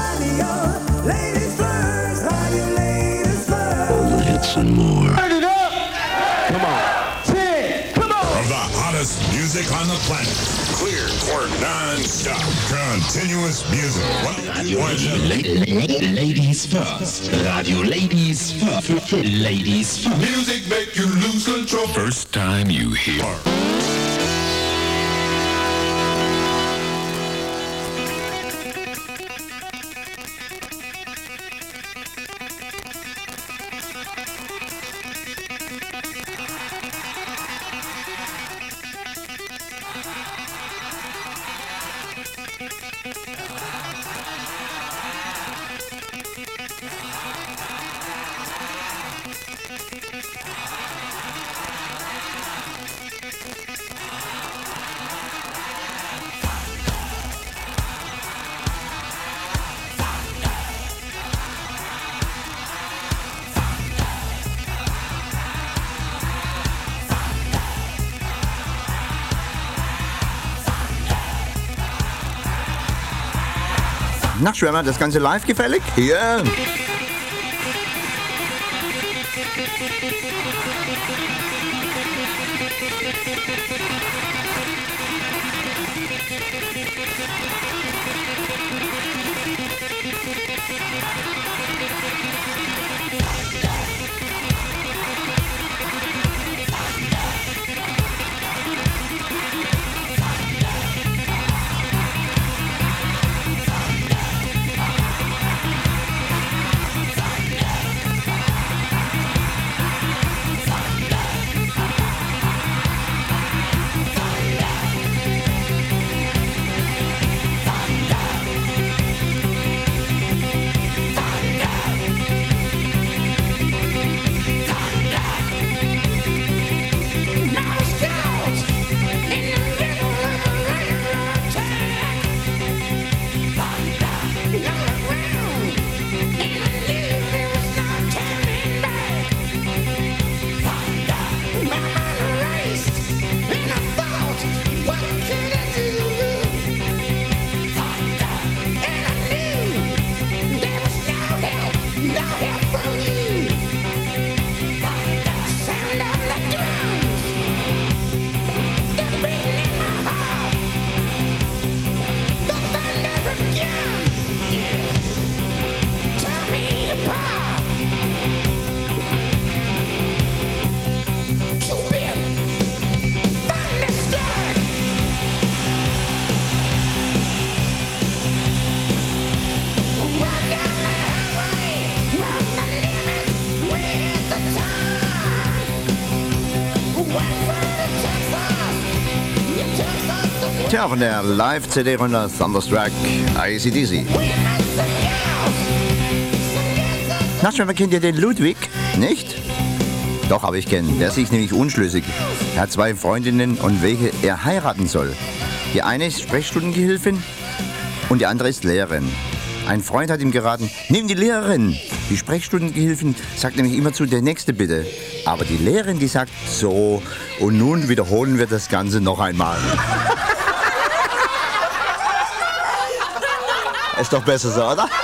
I: Radio, Ladies First, Radio, Ladies First.
Q: All the hits and more.
I: Turn it up! Come on. Sing! Come on!
Q: From the hottest music on the planet. Clear or non-stop. Continuous music.
K: Radio Ladies First. Radio Ladies First. Ladies First.
Q: Music make you lose control. First time you hear.
A: Na, Schwärmer, das Ganze live gefällig? Hier. Tja, von der Live-C D runter Thunderstruck, A C D C. Nachtschwärmer, kennt ihr den Ludwig? Nicht? Doch, aber ich kenne. Der ist sich nämlich unschlüssig. Er hat zwei Freundinnen und welche er heiraten soll. Die eine ist Sprechstundengehilfin und die andere ist Lehrerin. Ein Freund hat ihm geraten, nimm die Lehrerin. Die Sprechstundengehilfin sagt nämlich immer zu, der nächste bitte. Aber die Lehrerin, die sagt so, und nun wiederholen wir das Ganze noch einmal. Ist doch besser so, oder?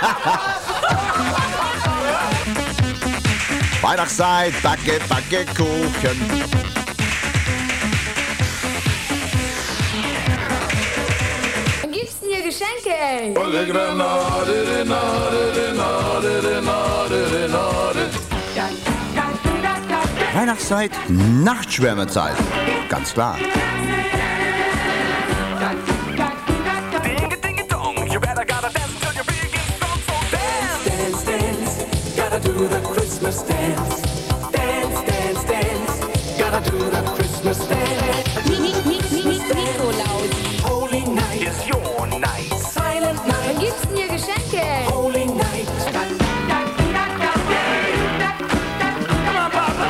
A: Weihnachtszeit, backe, backe Kuchen.
I: Was gibt's denn hier Geschenke, ey?
E: Olle Granate, Renate, Renate, Renate, Renate.
A: Weihnachtszeit, Nachtschwärmerzeit. Ganz klar.
I: Do the Christmas dance, dance, dance, dance. Gotta do the Christmas dance. Nikolaus. Holy night is your night. Silent night. Was gibt's denn hier Geschenke? Holy night. Come on, Papa.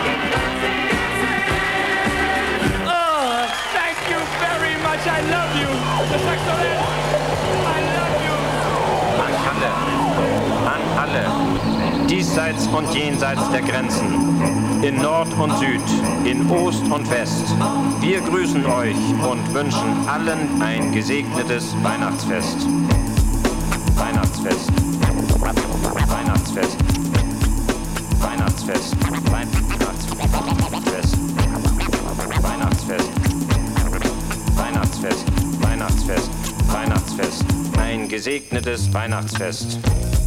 J: Oh, thank you very much. I love you. Das sagst du nicht. I love you.
S: An alle. An alle. Diesseits und jenseits der Grenzen, in Nord und Süd, in Ost und West. Wir grüßen euch und wünschen allen ein gesegnetes Weihnachtsfest. Weihnachtsfest. Weihnachtsfest. Weihnachtsfest. Weihnachtsfest. Weihnachtsfest. Weihnachtsfest. Weihnachtsfest. Weihnachtsfest. Ein gesegnetes Weihnachtsfest.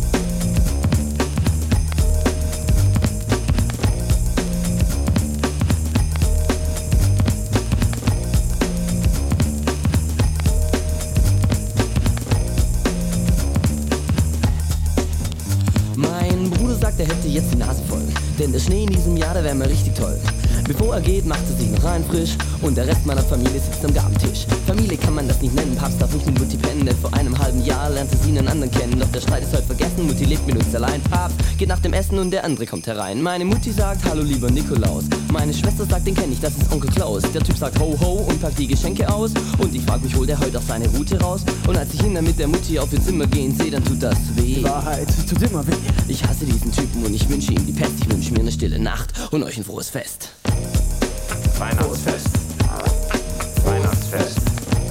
U: Der hätte jetzt die Nase voll, denn der Schnee in diesem Jahr, der wär mir richtig toll. Bevor er geht, macht er sich noch rein frisch und der Rest meiner Familie sitzt am Gabentisch. Familie kann man das nicht nennen, Papst darf nicht mit Mutti pennen, denn vor einem halben Jahr lernte sie einen anderen kennen. Doch der Streit ist heute vergessen, Mutti lebt mit uns allein. Papst geht nach dem Essen und der andere kommt herein. Meine Mutti sagt, hallo lieber Nikolaus. Meine Schwester sagt, den kenn ich, das ist Onkel Klaus. Der Typ sagt ho ho und packt die Geschenke aus. Und ich frag mich, holt er heute auch seine Route raus? Und als ich ihn dann mit der Mutti auf ihr Zimmer gehen sehe, dann tut das weh.
L: Die Wahrheit tut immer weh.
U: Ich hasse diesen Typen und ich wünsche ihm die Pest. Ich wünsche mir eine stille Nacht und euch ein frohes Fest.
S: Weihnachtsfest. Weihnachtsfest.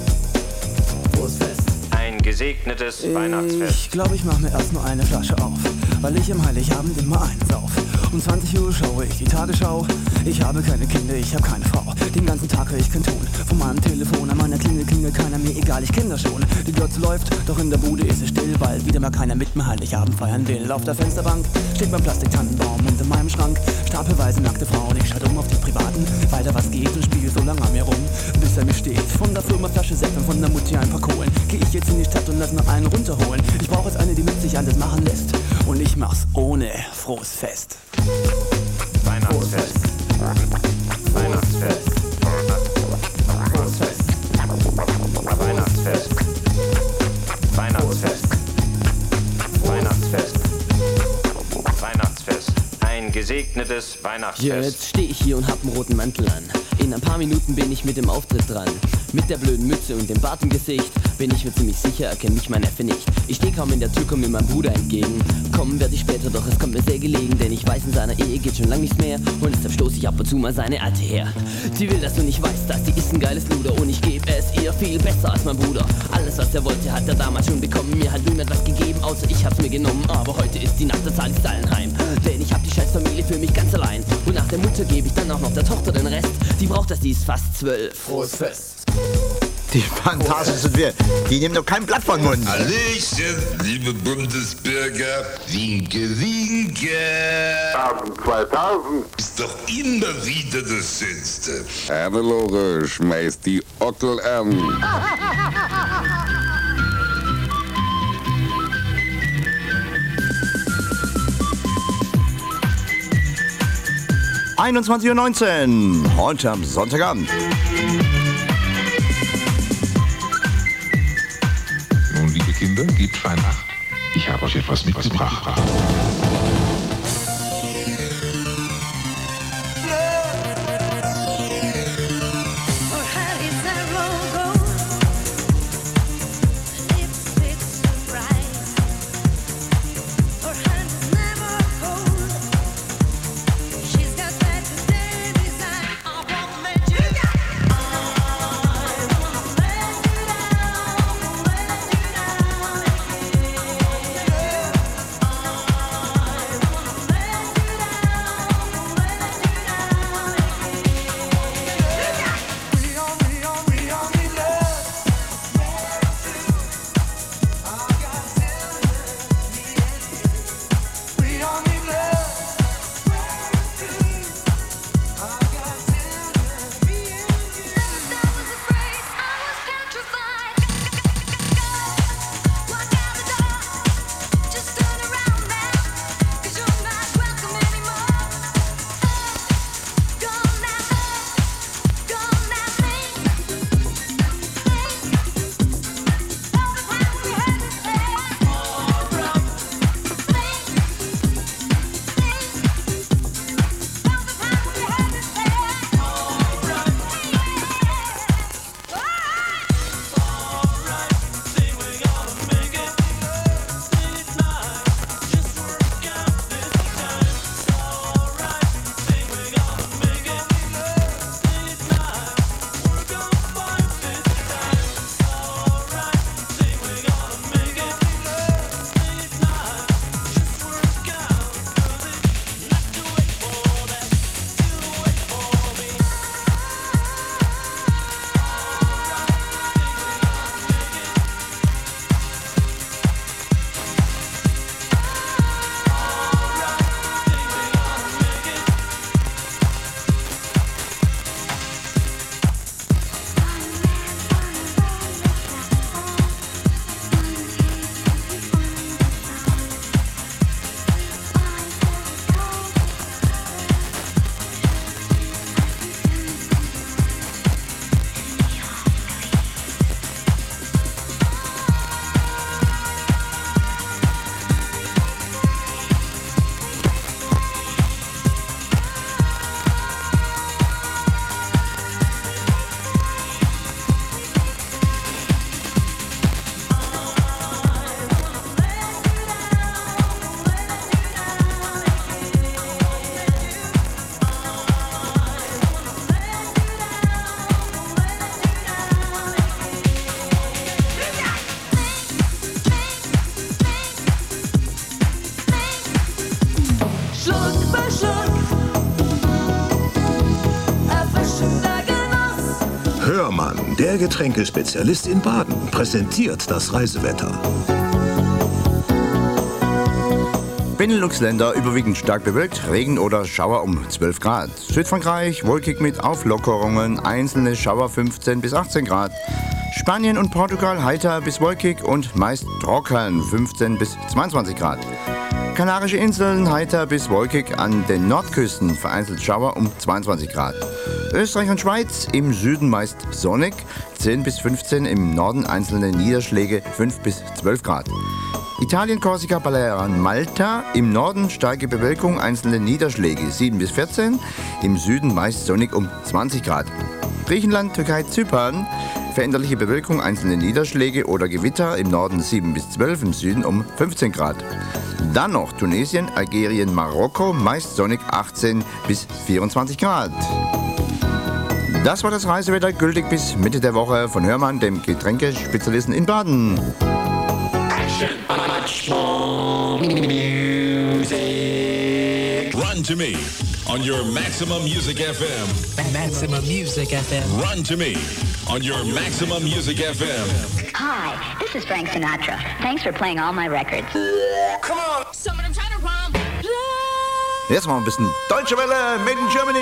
U: Frohes Fest.
S: Ein gesegnetes Weihnachtsfest.
L: Ich glaube, ich mache mir erst nur eine Flasche auf, weil ich am Heiligabend immer einen sauf. Um zwanzig Uhr schaue ich die Tagesschau. Ich habe keine Kinder, ich habe keine Frau. Den ganzen Tag höre ich kein Ton. Von meinem Telefon an meiner Klingel klingelt keiner, mir egal, ich kenne das schon. Die Glotze läuft, doch in der Bude ist es still, weil wieder mal keiner mit mir Heiligabend feiern will. Auf der Fensterbank steht mein Plastiktannenbaum und in meinem Schrank stapelweise nackte Frauen. Ich schaue um auf die Privaten, weiter was geht und spiele so lange an mir rum, bis er mir steht. Von der Firma Flasche Sekt und von der Mutti ein paar Kohlen. Geh ich jetzt in die Stadt und lass noch einen runterholen. Ich brauche jetzt eine, die mit sich alles machen lässt. Und ich mach's ohne frohes Fest.
S: Weihnachtsfest. Weihnachtsfest.
L: Weihnachtsfest.
S: Weihnachtsfest. Weihnachtsfest. Weihnachtsfest. Weihnachtsfest. Ein gesegnetes Weihnachtsfest.
U: Ja, jetzt stehe ich hier und hab einen roten Mantel an. In ein paar Minuten bin ich mit dem Auftritt dran. Mit der blöden Mütze und dem Bart im Gesicht bin ich mir ziemlich sicher, erkennt mich mein Neffe nicht. Ich steh kaum in der Tür, komm mir mein Bruder entgegen. Kommen werde ich später, doch es kommt mir sehr gelegen, denn ich weiß, in seiner Ehe geht schon lang nichts mehr. Und deshalb stoß ich ab und zu mal seine Alte her. Sie will, dass du nicht weißt, dass die ist ein geiles Luder und ich geb es ihr viel besser als mein Bruder. Alles, was er wollte, hat er damals schon bekommen. Mir hat niemand was gegeben, außer ich hab's mir genommen. Aber heute ist die Nacht, da zahl ich's allen heim. Denn ich hab die scheiß Familie für mich ganz allein. Und nach der Mutter gebe ich dann auch noch der Tochter den Rest. Die braucht das, die ist fast zwölf.
L: Frohes Fest.
A: Die Fantasten sind wir. Die nehmen doch kein Blatt von Mund.
H: Hallöchen, liebe Bundesbürger. Winke, winke.
C: zweitausend.
H: Ist doch immer wieder das Schönste.
O: Hannelore, schmeißt die Ockel an.
A: einundzwanzig Uhr neunzehn, heute am Sonntagabend.
E: Kinder, gebt fein Acht. Ich habe euch etwas mitgebracht.
T: Hörmann, der Getränkespezialist in Baden, präsentiert das Reisewetter.
A: Benelux-Länder überwiegend stark bewölkt, Regen oder Schauer um zwölf Grad. Südfrankreich wolkig mit Auflockerungen, einzelne Schauer fünfzehn bis achtzehn Grad. Spanien und Portugal heiter bis wolkig und meist trocken, fünfzehn bis zweiundzwanzig Grad. Kanarische Inseln heiter bis wolkig, an den Nordküsten vereinzelt Schauer um zweiundzwanzig Grad. Österreich und Schweiz im Süden meist sonnig, zehn bis fünfzehn, im Norden einzelne Niederschläge, fünf bis zwölf Grad. Italien, Korsika, Balearen, Malta, im Norden starke Bewölkung, einzelne Niederschläge, sieben bis vierzehn, im Süden meist sonnig um zwanzig Grad. Griechenland, Türkei, Zypern, veränderliche Bewölkung, einzelne Niederschläge oder Gewitter, im Norden sieben bis zwölf, im Süden um fünfzehn Grad. Dann noch Tunesien, Algerien, Marokko, meist sonnig achtzehn bis vierundzwanzig Grad. Das war das Reisewetter, gültig bis Mitte der Woche von Hörmann, dem Getränkespezialisten in Baden.
D: Run to me on your Maximum Music F M.
G: Maximum Music F M.
D: Run to me on your Maximum Music F M.
M: Hi, this is Frank Sinatra. Thanks for playing all my records.
I: Come on. Somebody, I'm trying to rhyme.
A: Jetzt mal ein bisschen Deutsche Welle, Made in Germany.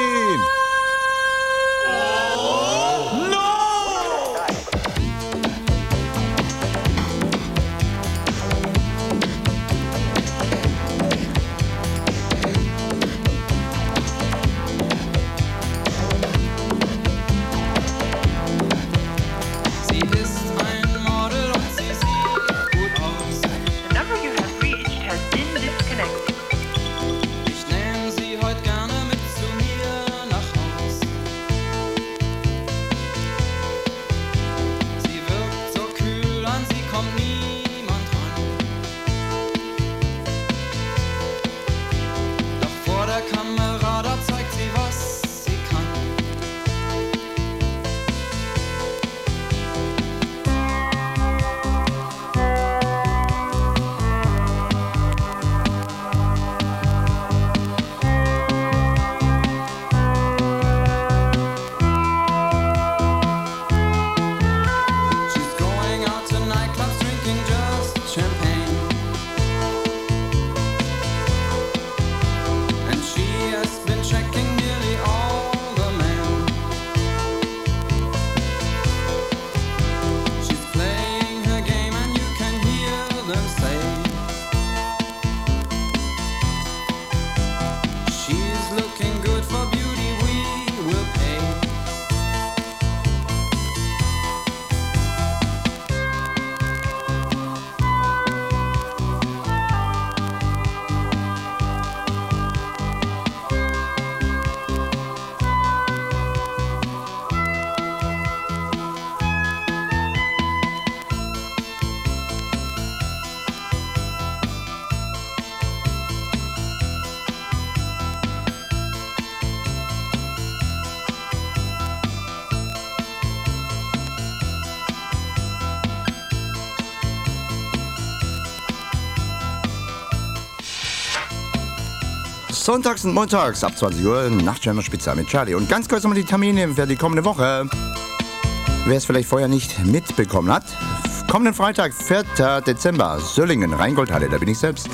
A: Sonntags und montags ab zwanzig Uhr Nachtschwärmer Spezial mit Charlie. Und ganz kurz nochmal die Termine für die kommende Woche. Wer es vielleicht vorher nicht mitbekommen hat, kommenden Freitag, vierten Dezember, Söllingen, Rheingoldhalle, da bin ich selbst.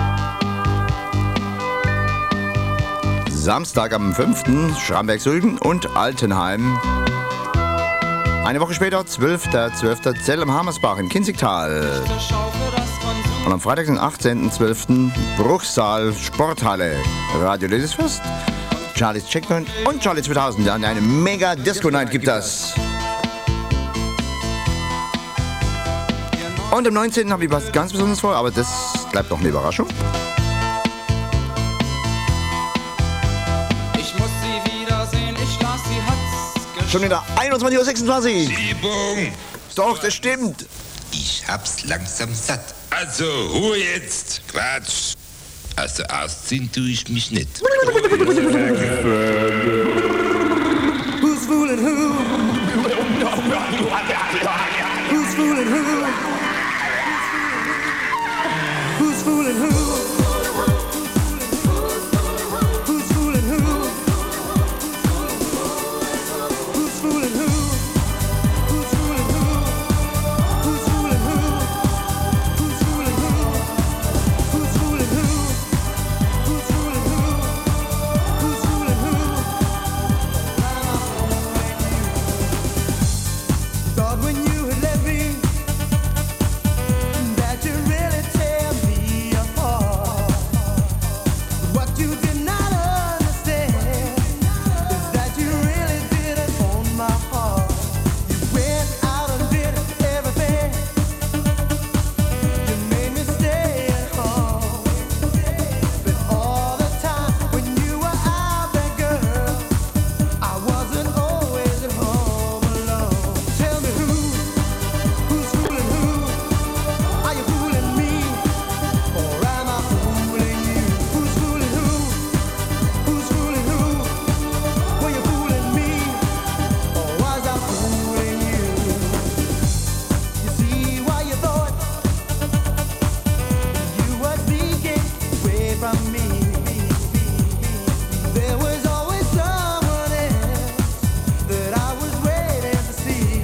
A: Samstag am fünften Schramberg-Sulden und Altenheim. Eine Woche später, zwölften zwölften Zell am Hammersbach im Kinzigtal. Und am Freitag, den achtzehnten zwölften Bruchsal Sporthalle. Radio Ladies First, Charlie's Checkpoint und Charlie zweitausend. Dann eine mega Disco-Night gibt das. Und am neunzehnten habe ich was ganz Besonderes vor, aber das bleibt noch eine Überraschung.
I: Ich muss sie wiedersehen, ich las, sie hat's
A: Schon wieder einundzwanzig Uhr sechsundzwanzig.
H: Übung.
A: Doch, das stimmt.
H: Ich hab's langsam satt. Also, Ruhe jetzt. Quatsch. Also, ausziehen tue ich mich nicht.
I: Who's fooling who? Who's fooling who? Who's fooling who? Who's fooling who? Who's fooling who? Who's fooling who? Who's fooling who? Who's fooling who? Who's fooling who? Who's fooling who? Who's fooling who? Thought when you had left me that you really tear me apart. What you did not understand is that you really didn't own my heart. You went out and did everything. You made me stay at home. But all the time when you were out there, girl, I wasn't always at home alone. Tell me who, who's fooling who? Are you fooling me, or am I fooling you? Who's fooling who? Who's fooling who? Were you fooling me, or was I fooling you? You see why you thought you were sneaking away from me. There was always someone else that I was waiting to see.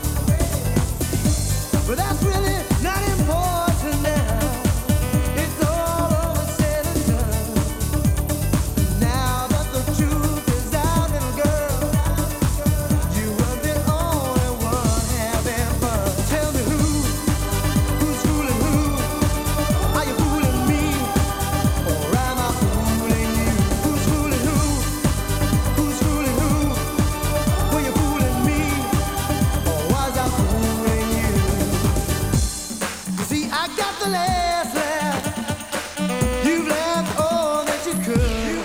I: But that's really not important now. It's all over, said and done. Now that the truth is out, little girl, you were the only one having fun. Tell me who, who's fooling who? Are you fooling me, or am I fooling you? Who's fooling who? Who's fooling who? Were you fooling me, or was I fooling you? You see, I got the last laugh. You've laughed all that you could.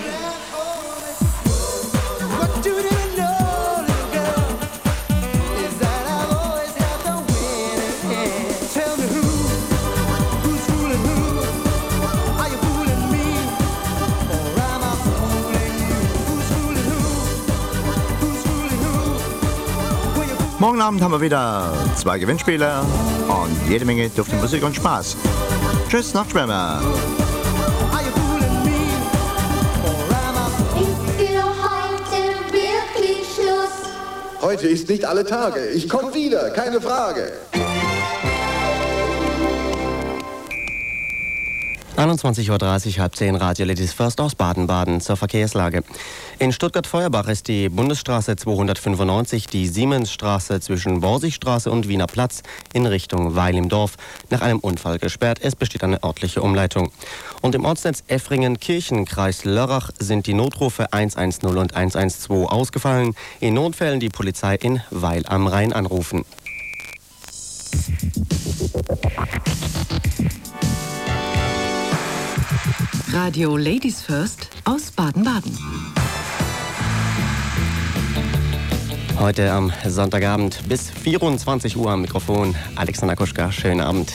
I: What you didn't know, little girl, is that I've always had the winning hand. Tell me who, who's fooling who? Are you fooling me, or am I fooling you? Who's fooling who? Who's fooling who? Were you
A: Morgen Abend haben wir wieder zwei Gewinnspiele und jede Menge dufte Musik und Spaß. Tschüss, Nachtschwärmer.
B: Heute ist nicht alle Tage. Ich komme wieder, keine Frage.
G: einundzwanzig Uhr dreißig, halb zehn, Radio Ladies First aus Baden-Baden zur Verkehrslage. In Stuttgart-Feuerbach ist die Bundesstraße zweihundertfünfundneunzig, die Siemensstraße zwischen Borsigstraße und Wiener Platz in Richtung Weil im Dorf nach einem Unfall gesperrt. Es besteht eine örtliche Umleitung. Und im Ortsnetz Effringen-Kirchen, Kreis Lörrach, sind die Notrufe hundertzehn und hundertzwölf ausgefallen. In Notfällen die Polizei in Weil am Rhein anrufen.
N: Radio Ladies First aus Baden-Baden.
G: Heute am Sonntagabend bis vierundzwanzig Uhr am Mikrofon Alexander Kuschka. Schönen Abend.